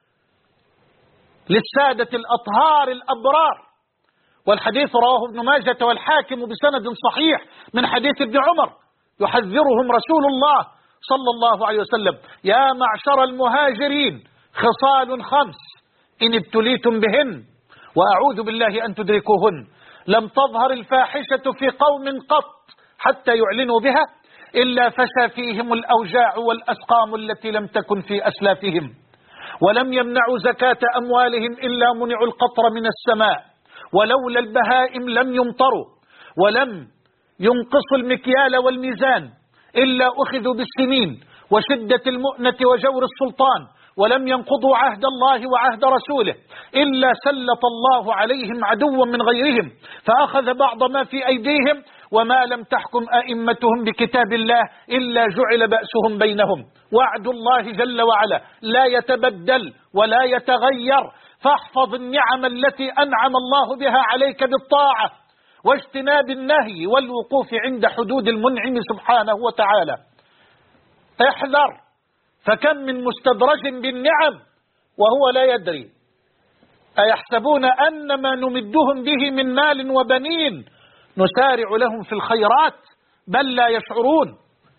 للسادة الأطهار الأبرار. والحديث رواه ابن ماجة والحاكم بسند صحيح من حديث ابن عمر، يحذرهم رسول الله صلى الله عليه وسلم: يا معشر المهاجرين، خصال 5 إن ابتليتم بهن وأعوذ بالله أن تدركوهن، لم تظهر الفاحشة في قوم قط حتى يعلنوا بها إلا فشى فيهم الأوجاع والأسقام التي لم تكن في أسلافهم، ولم يمنعوا زكاة أموالهم إلا منعوا القطر من السماء، ولولا البهائم لم يمطروا، ولم ينقصوا المكيال والميزان إلا أخذوا بالسنين وشدة المؤنة وجور السلطان، ولم ينقضوا عهد الله وعهد رسوله إلا سلط الله عليهم عدوا من غيرهم فأخذ بعض ما في أيديهم، وما لم تحكم أئمتهم بكتاب الله إلا جعل بأسهم بينهم. وعد الله جل وعلا لا يتبدل ولا يتغير، فاحفظ النعم التي أنعم الله بها عليك بالطاعة واجتناب النهي والوقوف عند حدود المنعم سبحانه وتعالى. احذر، فكم من مستدرج بالنعم وهو لا يدري. أيحسبون أن ما نمدهم به من مال وبنين نسارع لهم في الخيرات بل لا يشعرون.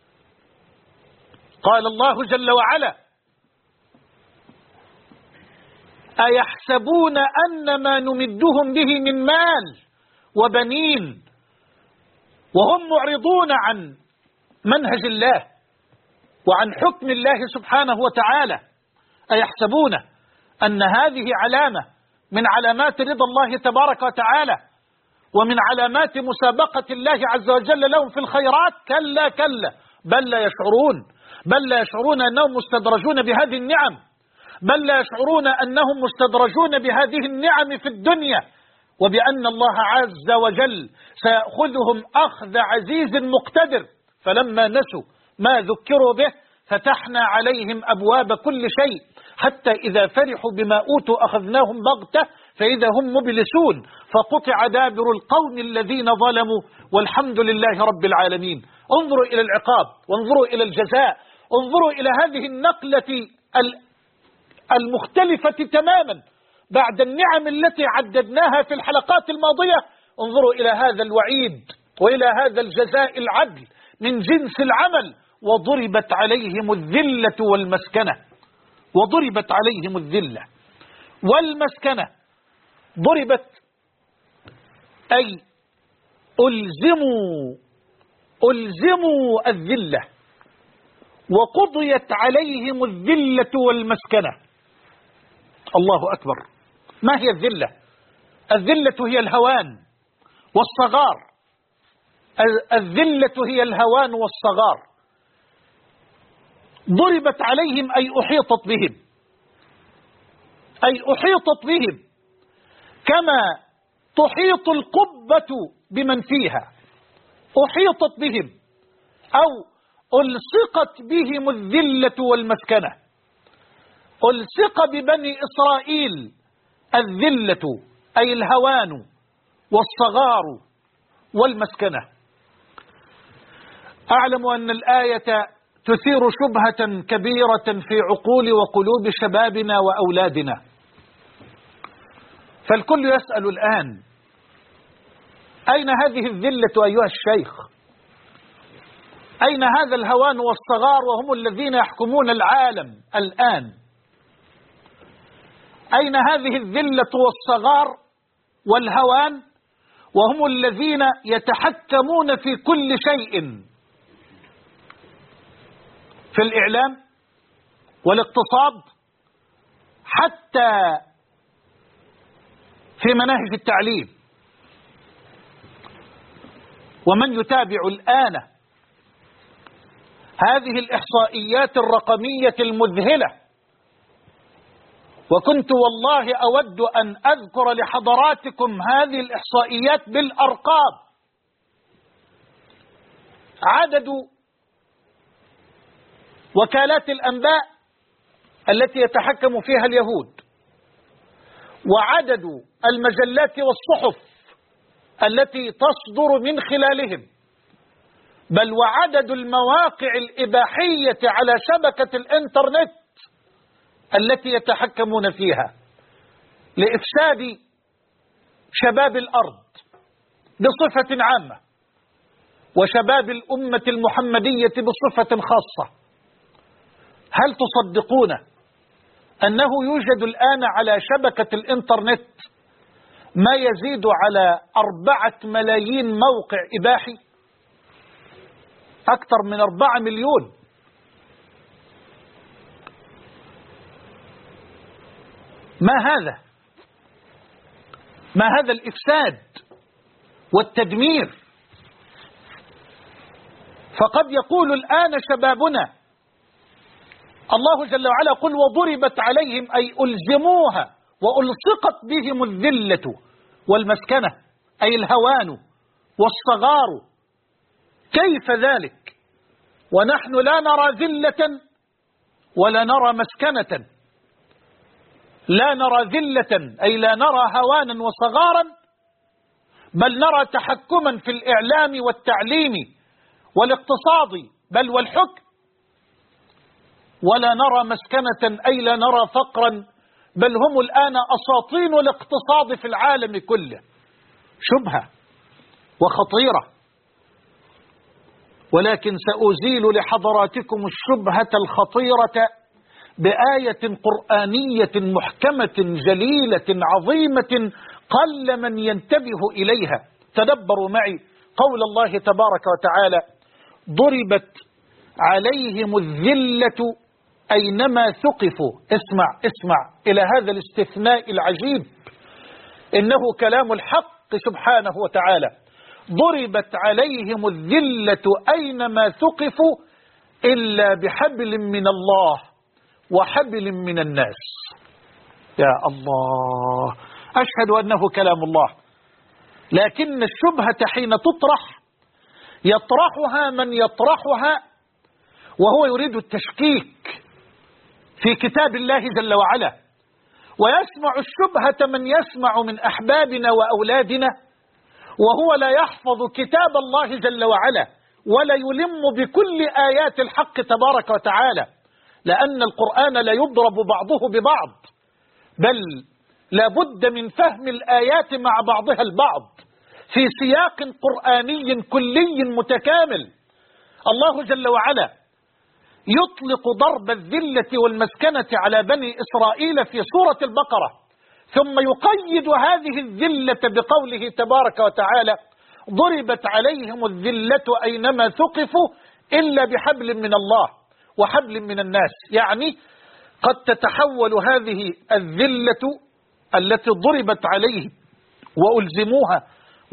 قال الله جل وعلا: أيحسبون أن ما نمدهم به من مال وبنين وهم معرضون عن منهج الله وعن حكم الله سبحانه وتعالى. أيحسبون أن هذه علامة من علامات رضا الله تبارك وتعالى ومن علامات مسابقة الله عز وجل لهم في الخيرات؟ كلا كلا، بل لا يشعرون. بل لا يشعرون أنهم مستدرجون بهذه النعم، بل لا يشعرون أنهم مستدرجون بهذه النعم في الدنيا، وبأن الله عز وجل سيأخذهم أخذ عزيز مقتدر. فلما نسوا ما ذكروا به فتحنا عليهم أبواب كل شيء حتى إذا فرحوا بما أوتوا أخذناهم بغتة فإذا هم مبلسون، فقطع دابر القوم الذين ظلموا والحمد لله رب العالمين. انظروا إلى العقاب وانظروا إلى الجزاء، انظروا إلى هذه النقلة المختلفة تماما بعد النعم التي عددناها في الحلقات الماضية. انظروا إلى هذا الوعيد وإلى هذا الجزاء العدل من جنس العمل. وضربت عليهم الذلة والمسكنة. وضربت عليهم الذلة والمسكنة. ضربت أي ألزموا الذلة، وقضيت عليهم الذلة والمسكنة. الله أكبر. ما هي الذلة؟ الذلة هي الهوان والصغار. الذلة هي الهوان والصغار. ضربت عليهم أي أحيطت بهم، أي أحيطت بهم كما تحيط القبة بمن فيها. أحيطت بهم أو ألصقت بهم الذلة والمسكنة. ألصق ببني إسرائيل الذلة أي الهوان والصغار والمسكنة. أعلم أن الآية تثير شبهة كبيرة في عقول وقلوب شبابنا وأولادنا. فالكل يسأل الآن: أين هذه الذلة أيها الشيخ؟ أين هذا الهوان والصغار وهم الذين يحكمون العالم الآن؟ أين هذه الذلة والصغار والهوان وهم الذين يتحكمون في كل شيء، في الإعلام والاقتصاد، حتى في مناهج التعليم؟ ومن يتابع الآن هذه الإحصائيات الرقمية المذهلة، وكنت والله أود أن أذكر لحضراتكم هذه الإحصائيات بالأرقام: عدد وكالات الأنباء التي يتحكم فيها اليهود، وعدد المجلات والصحف التي تصدر من خلالهم، بل وعدد المواقع الإباحية على شبكة الإنترنت التي يتحكمون فيها لإفساد شباب الأرض بصفة عامة وشباب الأمة المحمدية بصفة خاصة. هل تصدقون أنه يوجد الآن على شبكة الإنترنت ما يزيد على 4 ملايين موقع إباحي؟ أكثر من 4 مليون. ما هذا الإفساد والتدمير؟ فقد يقول الآن شبابنا: الله جل وعلا قل وضربت عليهم أي ألزموها وألصقت بهم الذلة والمسكنة، أي الهوان والصغار. كيف ذلك ونحن لا نرى ذلة ولا نرى مسكنة؟ لا نرى ذلة أي لا نرى هوانا وصغارا، بل نرى تحكما في الإعلام والتعليم والاقتصاد بل والحكم. ولا نرى مسكنة أي لا نرى فقرا، بل هم الآن أساطين الاقتصاد في العالم كله. شبهة وخطيرة. ولكن سأزيل لحضراتكم الشبهة الخطيرة بآية قرآنية محكمة جليلة عظيمة قل من ينتبه إليها. تدبروا معي قول الله تبارك وتعالى: ضربت عليهم الذلة أينما ثقفوا. اسمع إلى هذا الاستثناء العجيب، إنه كلام الحق سبحانه وتعالى. ضربت عليهم الذلة أينما ثقفوا إلا بحبل من الله وحبل من الناس. يا الله، أشهد أنه كلام الله. لكن الشبهة حين تطرح يطرحها من يطرحها وهو يريد التشكيك في كتاب الله جل وعلا، ويسمع الشبهة من يسمع من أحبابنا وأولادنا وهو لا يحفظ كتاب الله جل وعلا ولا يلم بكل آيات الحق تبارك وتعالى، لأن القرآن لا يضرب بعضه ببعض، بل لا بد من فهم الآيات مع بعضها البعض في سياق قرآني كلي متكامل. الله جل وعلا يطلق ضرب الذلة والمسكنة على بني إسرائيل في سورة البقرة، ثم يقيد هذه الذلة بقوله تبارك وتعالى: ضربت عليهم الذلة أينما ثقفوا إلا بحبل من الله وحبل من الناس. يعني قد تتحول هذه الذلة التي ضربت عليهم وألزموها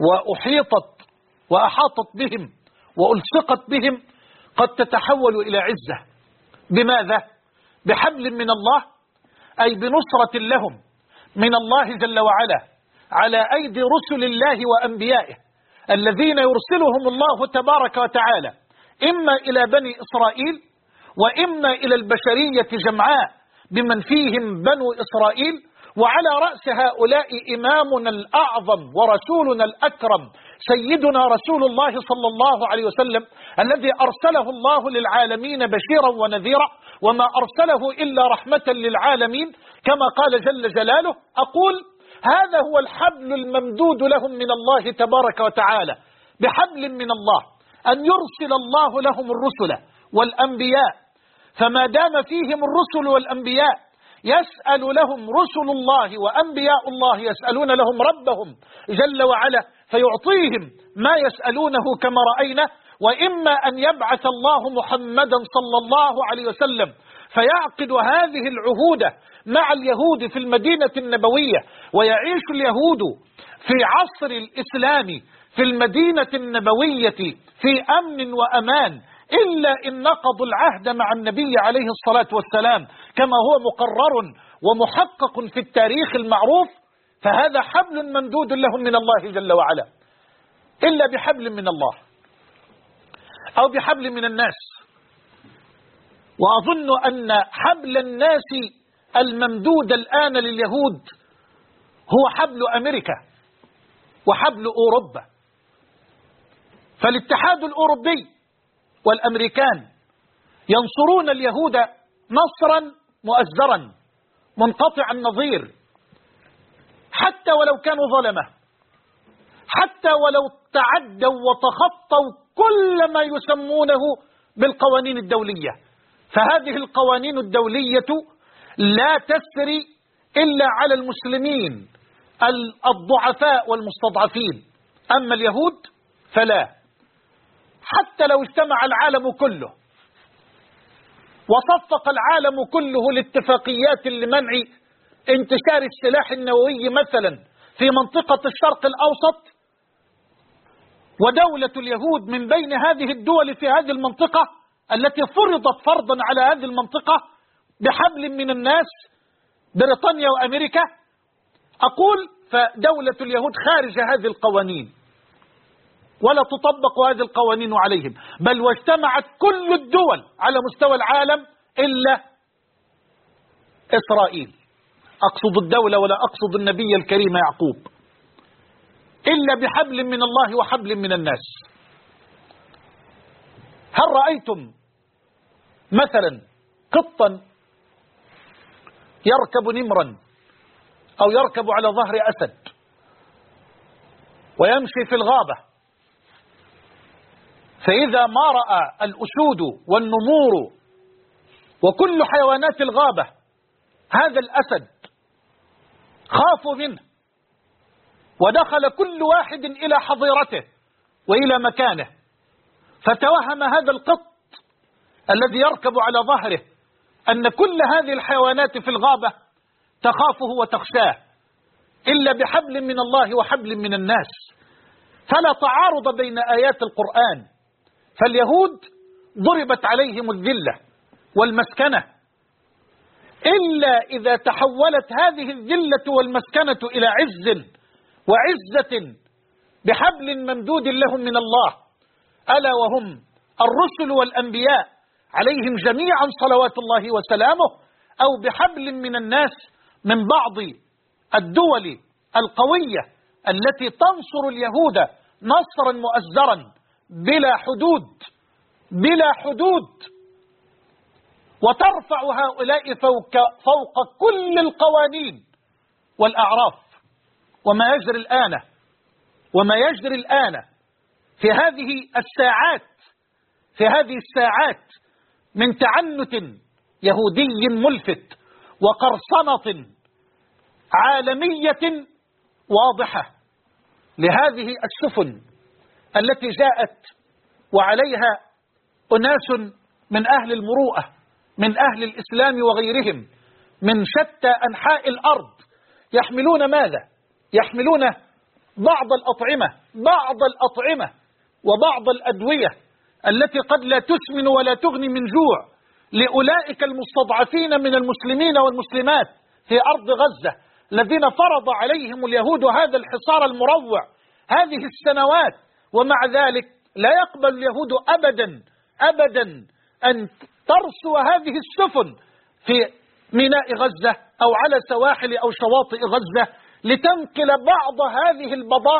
وأحاطت بهم وألصقت بهم، قد تتحول إلى عزة. بماذا؟ بحبل من الله، أي بنصرة لهم من الله جل وعلا على أيدي رسل الله وأنبيائه الذين يرسلهم الله تبارك وتعالى إما إلى بني إسرائيل وإما إلى البشرية جمعاء بمن فيهم بنو إسرائيل. وعلى رأس هؤلاء إمامنا الأعظم ورسولنا الأكرم سيدنا رسول الله صلى الله عليه وسلم الذي أرسله الله للعالمين بشيرا ونذيرا وما أرسله إلا رحمة للعالمين كما قال جل جلاله. أقول هذا هو الحبل الممدود لهم من الله تبارك وتعالى، بحبل من الله أن يرسل الله لهم الرسل والأنبياء، فما دام فيهم الرسل والأنبياء يسأل لهم رسل الله وأنبياء الله يسألون لهم ربهم جل وعلا فيعطيهم ما يسألونه كما رأينا. وإما أن يبعث الله محمدا صلى الله عليه وسلم فيعقد هذه العهود مع اليهود في المدينة النبوية، ويعيش اليهود في عصر الإسلام في المدينة النبوية في أمن وأمان، إلا إن نقضوا العهد مع النبي عليه الصلاة والسلام كما هو مقرر ومحقق في التاريخ المعروف، فهذا حبل ممدود لهم من الله جل وعلا. إلا بحبل من الله أو بحبل من الناس. وأظن أن حبل الناس الممدود الآن لليهود هو حبل أمريكا وحبل أوروبا. فالاتحاد الأوروبي والأمريكان ينصرون اليهود نصرا مؤزرا منقطع النظير، حتى ولو كانوا ظلمة، حتى ولو تعدوا وتخطوا كل ما يسمونه بالقوانين الدولية. فهذه القوانين الدولية لا تسري إلا على المسلمين الضعفاء والمستضعفين، أما اليهود فلا. حتى لو اجتمع العالم كله وصفق العالم كله لاتفاقيات لمنع انتشار السلاح النووي مثلا في منطقة الشرق الأوسط، ودولة اليهود من بين هذه الدول في هذه المنطقة التي فرضت فرضا على هذه المنطقة بحبل من الناس، بريطانيا وأمريكا، أقول فدولة اليهود خارج هذه القوانين ولا تطبق هذه القوانين عليهم، بل واجتمعت كل الدول على مستوى العالم إلا إسرائيل. أقصد الدولة ولا أقصد النبي الكريم يعقوب. إلا بحبل من الله وحبل من الناس. هل رأيتم مثلا قطا يركب نمرا أو يركب على ظهر أسد ويمشي في الغابة، فإذا ما رأى الأسود والنمور وكل حيوانات الغابة هذا الأسد خافوا منه، ودخل كل واحد إلى حظيرته وإلى مكانه، فتوهم هذا القط الذي يركب على ظهره أن كل هذه الحيوانات في الغابة تخافه وتخشاه، إلا بحبل من الله وحبل من الناس. فلا تعارض بين آيات القرآن. فاليهود ضربت عليهم الذلة والمسكنة، إلا إذا تحولت هذه الذلة والمسكنة إلى عز وعزة بحبل ممدود لهم من الله، ألا وهم الرسل والأنبياء عليهم جميعا صلوات الله وسلامه، أو بحبل من الناس من بعض الدول القوية التي تنصر اليهود نصرا مؤزرا بلا حدود بلا حدود، وترفع هؤلاء فوق كل القوانين والأعراف. وما يجري الآن في هذه الساعات من تعنت يهودي ملفت وقرصنة عالمية واضحة لهذه السفن التي جاءت وعليها أناس من أهل المروءة من أهل الإسلام وغيرهم من شتى أنحاء الأرض، يحملون ماذا؟ يحملون بعض الأطعمة وبعض الأدوية التي قد لا تسمن ولا تغني من جوع لأولئك المستضعفين من المسلمين والمسلمات في أرض غزة الذين فرض عليهم اليهود هذا الحصار المروع هذه السنوات، ومع ذلك لا يقبل اليهود أبدا أن ترسو هذه السفن في ميناء غزة أو على سواحل أو شواطئ غزة لتنقل بعض هذه البضائع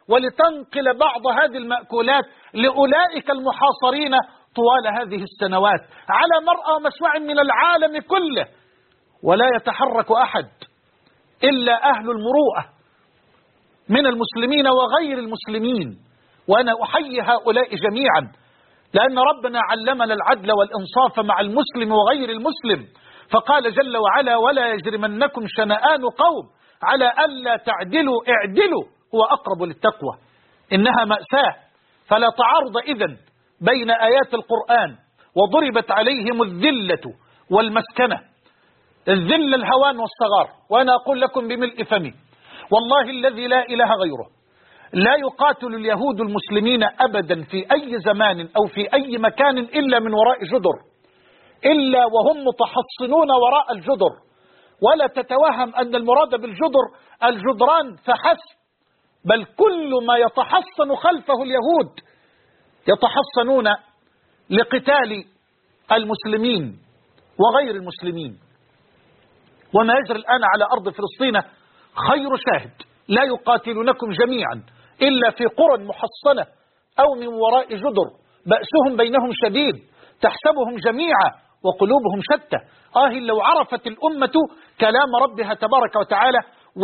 ولتنقل بعض هذه المأكولات لأولئك المحاصرين طوال هذه السنوات على مرأى ومسمع من العالم كله، ولا يتحرك أحد إلا أهل المروءة من المسلمين وغير المسلمين. وأنا أحيي هؤلاء جميعا، لأن ربنا علمنا العدل والإنصاف مع المسلم وغير المسلم، فقال جل وعلا: ولا يجرمنكم شنآن قوم على ألا تعدلوا اعدلوا هو أقرب للتقوى. إنها مأساة، فلا تعارض إذن بين آيات القرآن وضربت عليهم الذلة والمسكنة. الذل الهوان والصغار، وأنا أقول لكم بملء فمي والله الذي لا إله غيره، لا يقاتل اليهود المسلمين أبدا في أي زمان أو في أي مكان إلا من وراء جدر، إلا وهم متحصنون وراء الجدر. ولا تتوهم أن المراد بالجدر الجدران فحسب، بل كل ما يتحصن خلفه اليهود يتحصنون لقتال المسلمين وغير المسلمين. وما يجري الآن على أرض فلسطين خير شاهد. لا يقاتلونكم جميعا إلا في قرى محصنة أو من وراء جدر، بأسهم بينهم شديد، تحسبهم جميعا وقلوبهم شتى. لو عرفت الأمة كلام ربها تبارك وتعالى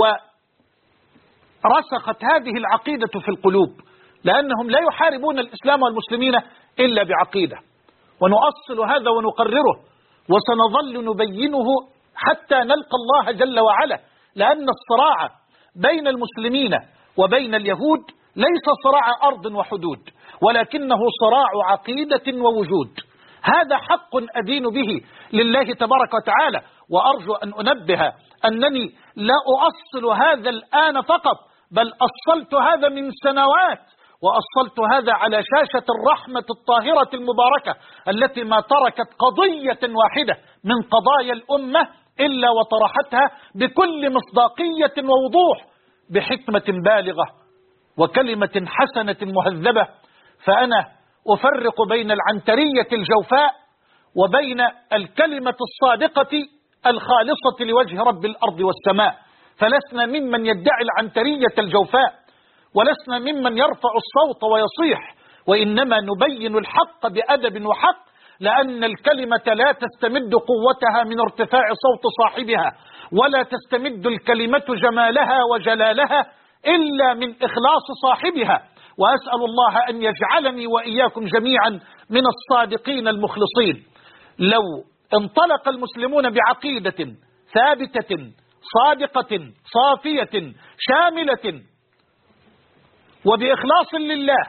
ورسخت هذه العقيدة في القلوب، لأنهم لا يحاربون الإسلام والمسلمين إلا بعقيدة. ونؤصل هذا ونقرره وسنظل نبينه حتى نلقى الله جل وعلا، لأن الصراع بين المسلمين وبين اليهود ليس صراع أرض وحدود، ولكنه صراع عقيدة ووجود. هذا حق أدين به لله تبارك وتعالى. وأرجو أن أنبه أنني لا أؤصل هذا الآن فقط، بل أصلت هذا من سنوات، وأصلت هذا على شاشة الرحمة الطاهرة المباركة التي ما تركت قضية واحدة من قضايا الأمة إلا وطرحتها بكل مصداقية ووضوح بحكمة بالغة وكلمة حسنة مهذبة. فأنا أفرق بين العنترية الجوفاء وبين الكلمة الصادقة الخالصة لوجه رب الأرض والسماء. فلسنا ممن يدعي العنترية الجوفاء، ولسنا ممن يرفع الصوت ويصيح، وإنما نبين الحق بأدب وحق، لأن الكلمة لا تستمد قوتها من ارتفاع صوت صاحبها، ولا تستمد الكلمة جمالها وجلالها إلا من إخلاص صاحبها. وأسأل الله أن يجعلني وإياكم جميعا من الصادقين المخلصين. لو انطلق المسلمون بعقيدة ثابتة صادقة صافية شاملة وبإخلاص لله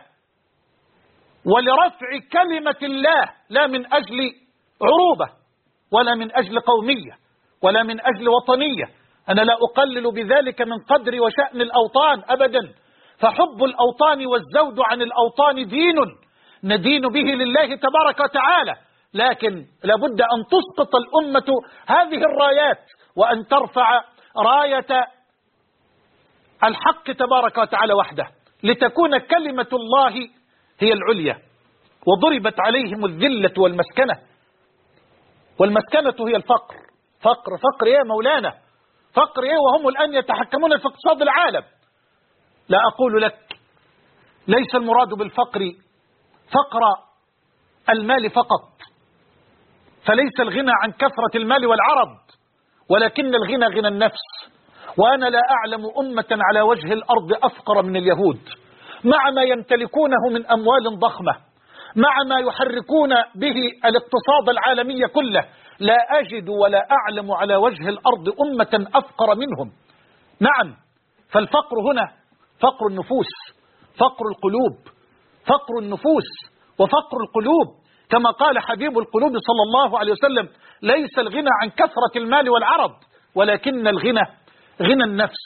ولرفع كلمة الله، لا من أجل عروبة ولا من أجل قومية ولا من أجل وطنية، أنا لا أقلل بذلك من قدر وشأن الأوطان أبدا، فحب الأوطان والزود عن الأوطان دين ندين به لله تبارك وتعالى، لكن لابد أن تسقط الأمة هذه الرايات وأن ترفع راية الحق تبارك وتعالى وحده، لتكون كلمة الله هي العليا. وضربت عليهم الذلة والمسكنة، والمسكنة هي الفقر. فقر يا مولانا، فقر ايه وهم الآن يتحكمون في اقتصاد العالم. لا أقول لك ليس المراد بالفقر فقر المال فقط، فليس الغنى عن كثرة المال والعرض، ولكن الغنى غنى النفس. وأنا لا أعلم أمة على وجه الأرض أفقر من اليهود، مع ما يمتلكونه من أموال ضخمة، مع ما يحركون به الاقتصاد العالمي كله. لا أجد ولا أعلم على وجه الأرض أمة أفقر منهم. نعم، فالفقر هنا فقر النفوس، فقر القلوب، فقر النفوس وفقر القلوب، كما قال حبيب القلوب صلى الله عليه وسلم: ليس الغنى عن كثرة المال والعرض، ولكن الغنى غنى النفس.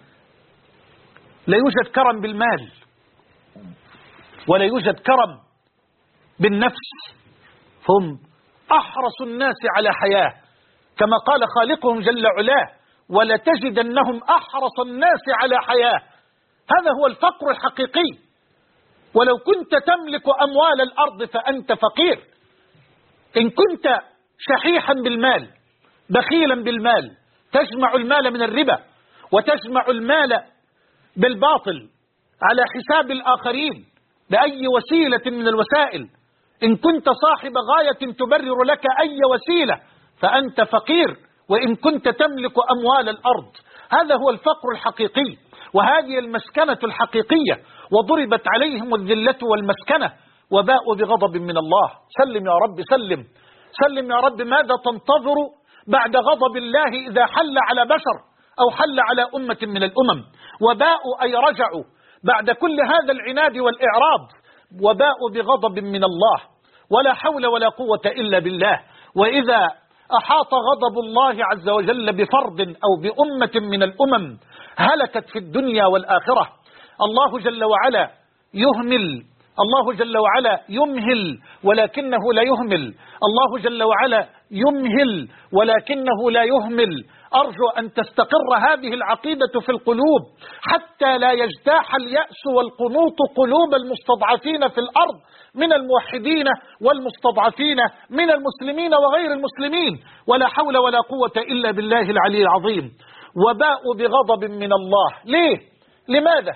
لا يوجد كرم بالمال ولا يوجد كرم بالنفس، هم أحرص الناس على حياة، كما قال خالقهم جل علاه: ولتجدنهم أحرص الناس على حياة. هذا هو الفقر الحقيقي. ولو كنت تملك أموال الأرض فأنت فقير. إن كنت شحيحا بالمال بخيلا بالمال، تجمع المال من الربا وتجمع المال بالباطل، على حساب الآخرين بأي وسيلة من الوسائل. إن كنت صاحب غاية تبرر لك أي وسيلة فأنت فقير، وإن كنت تملك أموال الأرض. هذا هو الفقر الحقيقي، وهذه المسكنة الحقيقية، وضربت عليهم الذلة والمسكنة وباءوا بغضب من الله. سلم يا رب، سلم سلم يا رب. ماذا تنتظر بعد غضب الله إذا حل على بشر أو حل على أمة من الأمم؟ وباءوا أي رجعوا بعد كل هذا العناد والإعراض، وباءوا بغضب من الله. ولا حول ولا قوة إلا بالله. وإذا أحاط غضب الله عز وجل بفرد أو بأمة من الأمم هلكت في الدنيا والآخرة. الله جل وعلا يهمل، الله جل وعلا يمهل ولكنه لا يهمل، الله جل وعلا يمهل ولكنه لا يهمل. أرجو أن تستقر هذه العقيدة في القلوب حتى لا يجتاح اليأس والقنوط قلوب المستضعفين في الأرض من الموحدين والمستضعفين من المسلمين وغير المسلمين. ولا حول ولا قوة إلا بالله العلي العظيم. وباءوا بغضب من الله. ليه؟ لماذا؟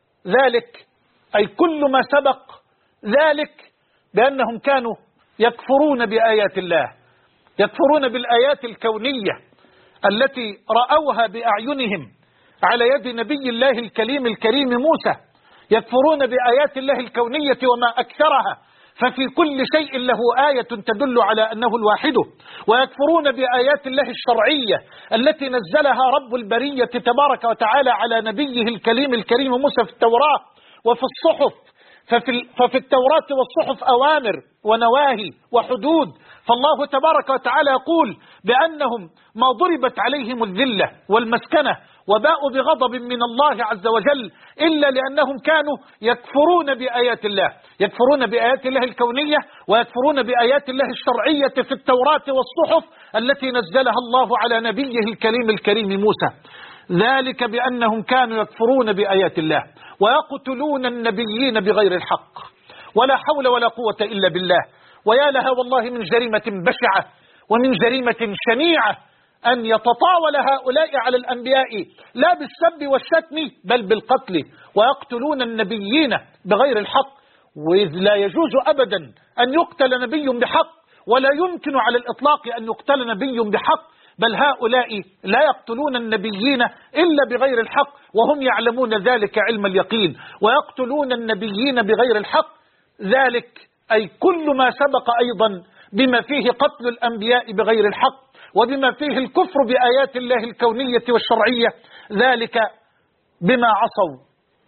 ذلك أي كل ما سبق ذلك بأنهم كانوا يكفرون بآيات الله، يكفرون بالآيات الكونية التي رأوها بأعينهم على يد نبي الله الكريم موسى، يكفرون بآيات الله الكونية وما أكثرها، ففي كل شيء له آية تدل على أنه الواحد. ويكفرون بآيات الله الشرعية التي نزلها رب البرية تبارك وتعالى على نبيه الكريم موسى في التوراة وفي الصحف. ففي التوراة والصحف أوامر ونواهي وحدود. فالله تبارك وتعالى يقول بأنهم ما ضربت عليهم الذلة والمسكنة وباءوا بغضب من الله عز وجل إلا لأنهم كانوا يكفرون بآيات الله، يكفرون بآيات الله الكونية ويكفرون بآيات الله الشرعية في التوراة والصحف التي نزلها الله على نبيه الكريم موسى. ذلك بأنهم كانوا يكفرون بآيات الله ويقتلون النبيين بغير الحق. ولا حول ولا قوة إلا بالله. ويا لها والله من جريمة بشعة ومن جريمة شنيعة أن يتطاول هؤلاء على الأنبياء لا بالسب والشتم بل بالقتل، ويقتلون النبيين بغير الحق. وإذ لا يجوز أبدا أن يقتل نبي بحق، ولا يمكن على الإطلاق أن يقتل نبي بحق، بل هؤلاء لا يقتلون النبيين إلا بغير الحق وهم يعلمون ذلك علم اليقين، ويقتلون النبيين بغير الحق. ذلك أي كل ما سبق أيضا بما فيه قتل الأنبياء بغير الحق وبما فيه الكفر بآيات الله الكونية والشرعية، ذلك بما عصوا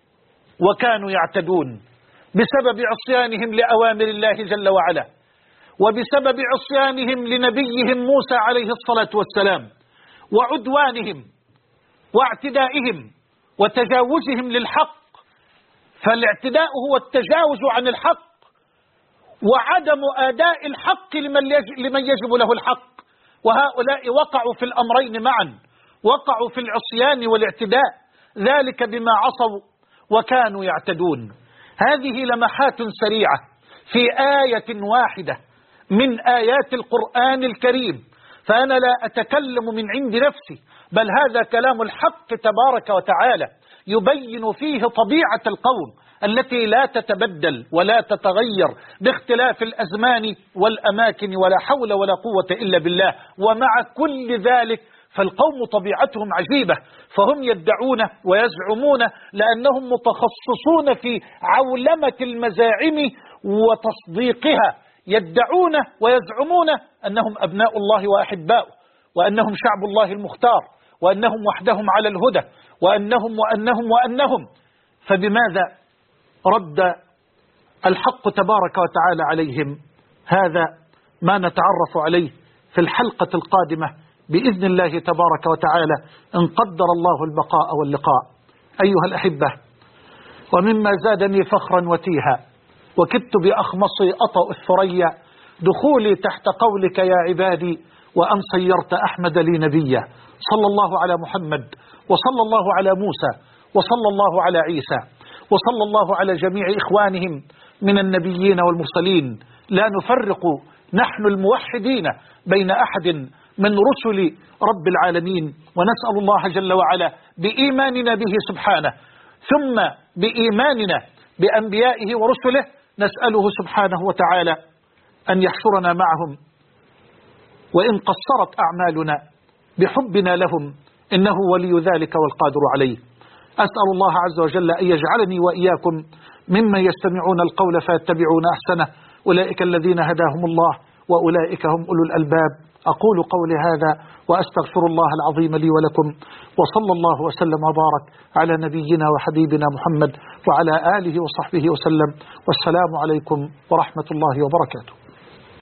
وكانوا يعتدون بسبب عصيانهم لأوامر الله جل وعلا، وبسبب عصيانهم لنبيهم موسى عليه الصلاة والسلام، وعدوانهم واعتدائهم وتجاوزهم للحق. فالاعتداء هو التجاوز عن الحق وعدم أداء الحق لمن يجب له الحق. وهؤلاء وقعوا في الأمرين معا، وقعوا في العصيان والاعتداء، ذلك بما عصوا وكانوا يعتدون. هذه لمحات سريعة في آية واحدة من آيات القرآن الكريم، فأنا لا أتكلم من عند نفسي، بل هذا كلام الحق تبارك وتعالى يبين فيه طبيعة القوم التي لا تتبدل ولا تتغير باختلاف الأزمان والأماكن، ولا حول ولا قوة إلا بالله. ومع كل ذلك فالقوم طبيعتهم عجيبة، فهم يدعون ويزعمون لأنهم متخصصون في عولمة المزاعم وتصديقها، يدعون ويزعمون أنهم أبناء الله وأحباؤه، وأنهم شعب الله المختار، وأنهم وحدهم على الهدى، وأنهم. فبماذا رد الحق تبارك وتعالى عليهم؟ هذا ما نتعرف عليه في الحلقة القادمة بإذن الله تبارك وتعالى إن قدر الله البقاء واللقاء. أيها الأحبة، ومما زادني فخرا وتيها وكدت بأخمصي أطأ الثريا دخولي تحت قولك يا عبادي وأن صيرت أحمد لي نبيا. صلى الله على محمد، وصلى الله على موسى، وصلى الله على عيسى، وصلى الله على جميع إخوانهم من النبيين والمرسلين. لا نفرق نحن الموحدين بين أحد من رسل رب العالمين، ونسأل الله جل وعلا بإيماننا به سبحانه ثم بإيماننا بأنبيائه ورسله نسأله سبحانه وتعالى أن يحشرنا معهم، وإن قصرت أعمالنا بحبنا لهم إنه ولي ذلك والقادر عليه. أسأل الله عز وجل أن يجعلني وإياكم ممن يستمعون القول فيتبعون أحسنه، أولئك الذين هداهم الله وأولئك هم أولو الألباب. أقول قولي هذا وأستغفر الله العظيم لي ولكم، وصلى الله وسلم وبارك على نبينا وحبيبنا محمد وعلى آله وصحبه وسلم، والسلام عليكم ورحمة الله وبركاته.